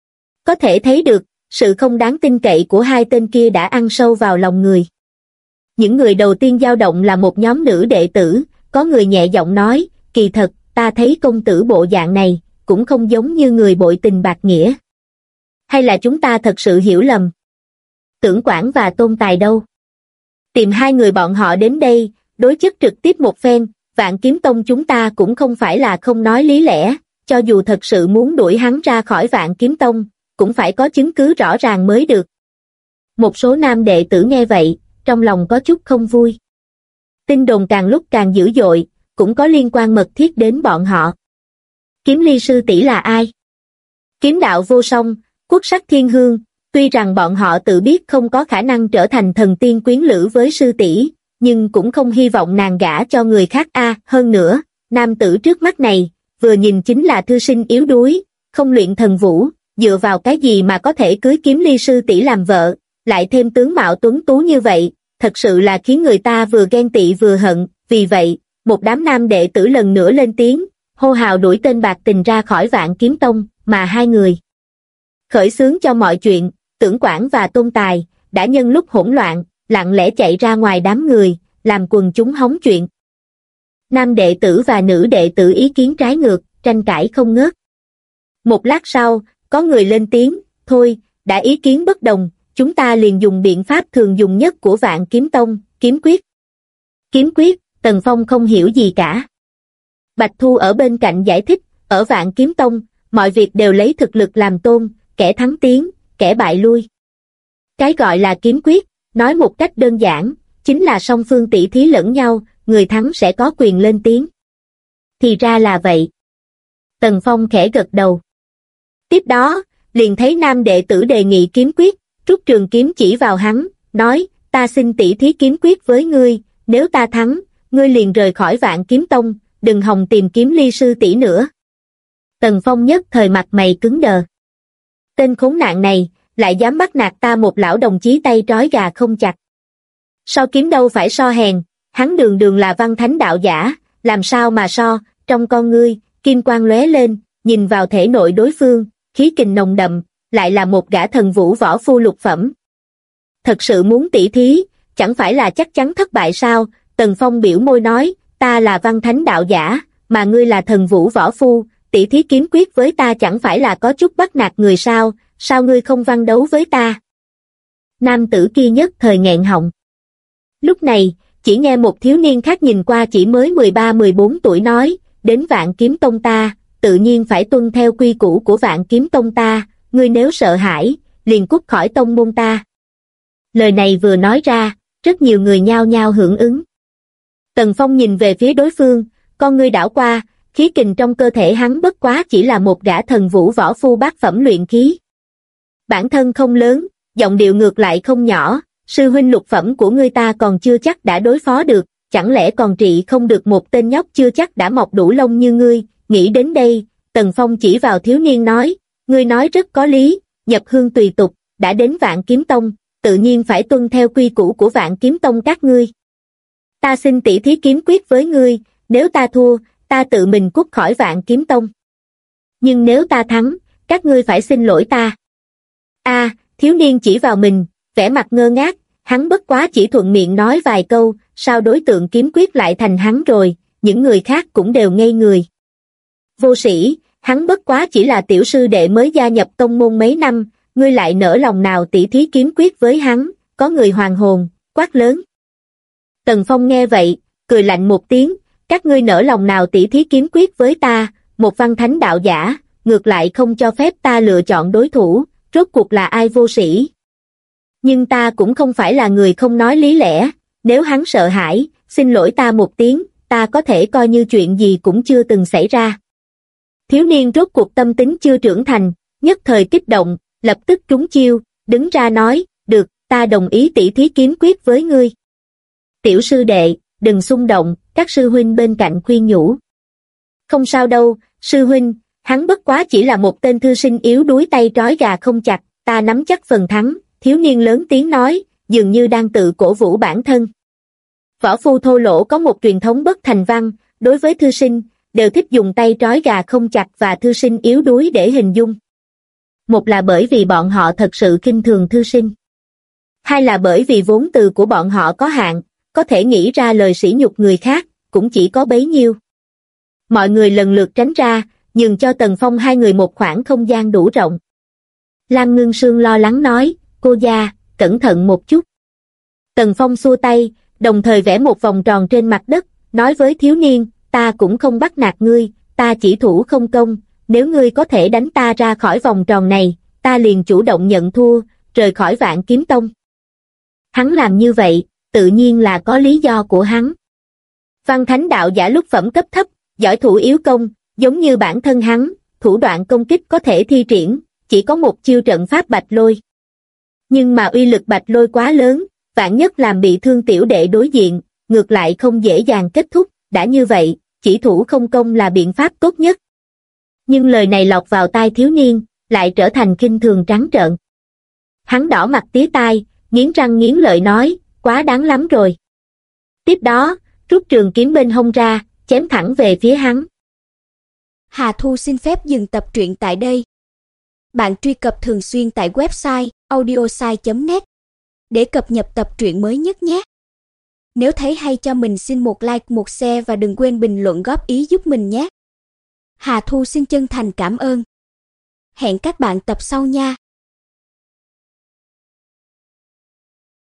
Có thể thấy được, sự không đáng tin cậy của hai tên kia đã ăn sâu vào lòng người. Những người đầu tiên dao động là một nhóm nữ đệ tử, có người nhẹ giọng nói, kỳ thật, ta thấy công tử bộ dạng này, cũng không giống như người bội tình bạc nghĩa. Hay là chúng ta thật sự hiểu lầm? Tưởng Quảng và Tôn Tài đâu? Tìm hai người bọn họ đến đây, đối chất trực tiếp một phen, Vạn Kiếm Tông chúng ta cũng không phải là không nói lý lẽ, cho dù thật sự muốn đuổi hắn ra khỏi Vạn Kiếm Tông, cũng phải có chứng cứ rõ ràng mới được. Một số nam đệ tử nghe vậy, trong lòng có chút không vui. Tin đồn càng lúc càng dữ dội, cũng có liên quan mật thiết đến bọn họ. Kiếm Ly sư tỷ là ai? Kiếm đạo vô song, quốc sắc thiên hương, tuy rằng bọn họ tự biết không có khả năng trở thành thần tiên quyến lữ với sư tỷ, nhưng cũng không hy vọng nàng gả cho người khác hơn nữa, nam tử trước mắt này, vừa nhìn chính là thư sinh yếu đuối, không luyện thần vũ, dựa vào cái gì mà có thể cưới Kiếm Ly sư tỷ làm vợ, lại thêm tướng mạo tuấn tú như vậy, thật sự là khiến người ta vừa ghen tị vừa hận, vì vậy, một đám nam đệ tử lần nữa lên tiếng, hô hào đuổi tên bạc tình ra khỏi Vạn Kiếm Tông, mà hai người khởi xướng cho mọi chuyện, Tưởng Quảng và Tôn Tài, đã nhân lúc hỗn loạn, lặng lẽ chạy ra ngoài đám người, làm quần chúng hóng chuyện. Nam đệ tử và nữ đệ tử ý kiến trái ngược, tranh cãi không ngớt. Một lát sau, có người lên tiếng, thôi, đã ý kiến bất đồng, chúng ta liền dùng biện pháp thường dùng nhất của Vạn Kiếm Tông, kiếm quyết. Kiếm quyết, Tần Phong không hiểu gì cả. Bạch Thu ở bên cạnh giải thích, ở Vạn Kiếm Tông, mọi việc đều lấy thực lực làm tôn, kẻ thắng tiến, kẻ bại lui. Cái gọi là kiếm quyết, nói một cách đơn giản, chính là song phương tỷ thí lẫn nhau, người thắng sẽ có quyền lên tiếng. Thì ra là vậy. Tần Phong khẽ gật đầu. Tiếp đó, liền thấy nam đệ tử đề nghị kiếm quyết, rút trường kiếm chỉ vào hắn, nói, ta xin tỷ thí kiếm quyết với ngươi, nếu ta thắng, ngươi liền rời khỏi Vạn Kiếm Tông, đừng hòng tìm kiếm Ly sư tỷ nữa. Tần Phong nhất thời mặt mày cứng đờ. Tên khốn nạn này, lại dám bắt nạt ta một lão đồng chí tay trói gà không chặt. So kiếm đâu phải so hèn, hắn đường đường là văn thánh đạo giả, làm sao mà so, trong con ngươi, kim quang lóe lên, nhìn vào thể nội đối phương, khí kình nồng đậm, lại là một gã thần vũ võ phu lục phẩm. Thật sự muốn tỷ thí, chẳng phải là chắc chắn thất bại sao? Tần Phong biểu môi nói, ta là văn thánh đạo giả, mà ngươi là thần vũ võ phu, tỷ thí kiếm quyết với ta chẳng phải là có chút bắt nạt người sao, sao ngươi không văn đấu với ta? Nam tử kia nhất thời nghẹn họng. Lúc này, chỉ nghe một thiếu niên khác nhìn qua chỉ mới 13-14 tuổi nói, đến Vạn Kiếm Tông ta, tự nhiên phải tuân theo quy củ của Vạn Kiếm Tông ta, ngươi nếu sợ hãi, liền cút khỏi tông môn ta. Lời này vừa nói ra, rất nhiều người nhao nhao hưởng ứng. Tần Phong nhìn về phía đối phương, con ngươi đảo qua, khí kình trong cơ thể hắn bất quá chỉ là một gã thần vũ võ phu bát phẩm luyện khí. Bản thân không lớn, giọng điệu ngược lại không nhỏ, sư huynh lục phẩm của ngươi ta còn chưa chắc đã đối phó được, chẳng lẽ còn trị không được một tên nhóc chưa chắc đã mọc đủ lông như ngươi. Nghĩ đến đây, Tần Phong chỉ vào thiếu niên nói, ngươi nói rất có lý, nhập hương tùy tục, đã đến Vạn Kiếm Tông, tự nhiên phải tuân theo quy củ của Vạn Kiếm Tông các ngươi. Ta xin tỷ thí kiếm quyết với ngươi, nếu ta thua, ta tự mình cút khỏi Vạn Kiếm Tông. Nhưng nếu ta thắng, các ngươi phải xin lỗi ta. Thiếu niên chỉ vào mình, vẻ mặt ngơ ngác, hắn bất quá chỉ thuận miệng nói vài câu, sao đối tượng kiếm quyết lại thành hắn rồi, những người khác cũng đều ngây người. Vô sĩ, hắn bất quá chỉ là tiểu sư đệ mới gia nhập tông môn mấy năm, ngươi lại nỡ lòng nào tỷ thí kiếm quyết với hắn, có người hoàn hồn, quát lớn. Tần Phong nghe vậy, cười lạnh một tiếng, các ngươi nỡ lòng nào tỷ thí kiếm quyết với ta, một văn thánh đạo giả, ngược lại không cho phép ta lựa chọn đối thủ, rốt cuộc là ai vô sĩ. Nhưng ta cũng không phải là người không nói lý lẽ, nếu hắn sợ hãi, xin lỗi ta một tiếng, ta có thể coi như chuyện gì cũng chưa từng xảy ra. Thiếu niên rốt cuộc tâm tính chưa trưởng thành, nhất thời kích động, lập tức trúng chiêu, đứng ra nói, được, ta đồng ý tỷ thí kiếm quyết với ngươi. Tiểu sư đệ, đừng xung động, các sư huynh bên cạnh khuyên nhủ. Không sao đâu, sư huynh, hắn bất quá chỉ là một tên thư sinh yếu đuối tay trói gà không chặt, ta nắm chắc phần thắng, thiếu niên lớn tiếng nói, dường như đang tự cổ vũ bản thân. Võ phu thô lỗ có một truyền thống bất thành văn, đối với thư sinh, đều thích dùng tay trói gà không chặt và thư sinh yếu đuối để hình dung. Một là bởi vì bọn họ thật sự khinh thường thư sinh. Hai là bởi vì vốn từ của bọn họ có hạn, có thể nghĩ ra lời sỉ nhục người khác, cũng chỉ có bấy nhiêu. Mọi người lần lượt tránh ra, nhường cho Tần Phong hai người một khoảng không gian đủ rộng. Lam Ngưng Sương lo lắng nói, cô gia, cẩn thận một chút. Tần Phong xua tay, đồng thời vẽ một vòng tròn trên mặt đất, nói với thiếu niên, ta cũng không bắt nạt ngươi, ta chỉ thủ không công, nếu ngươi có thể đánh ta ra khỏi vòng tròn này, ta liền chủ động nhận thua, rời khỏi Vạn Kiếm Tông. Hắn làm như vậy, tự nhiên là có lý do của hắn. Văn thánh đạo giả lúc phẩm cấp thấp, giỏi thủ yếu công, giống như bản thân hắn, thủ đoạn công kích có thể thi triển, chỉ có một chiêu trận pháp bạch lôi. Nhưng mà uy lực bạch lôi quá lớn, vạn nhất làm bị thương tiểu đệ đối diện, ngược lại không dễ dàng kết thúc, đã như vậy, chỉ thủ không công là biện pháp tốt nhất. Nhưng lời này lọt vào tai thiếu niên, lại trở thành khinh thường trắng trợn. Hắn đỏ mặt tía tai, nghiến răng nghiến lợi nói, quá đáng lắm rồi. Tiếp đó, rút trường kiếm bên hông ra, chém thẳng về phía hắn. Hà Thu xin phép dừng tập truyện tại đây. Bạn truy cập thường xuyên tại website audiosai.net để cập nhật tập truyện mới nhất nhé. Nếu thấy hay cho mình xin một like, một share và đừng quên bình luận góp ý giúp mình nhé. Hà Thu xin chân thành cảm ơn. Hẹn các bạn tập sau nha.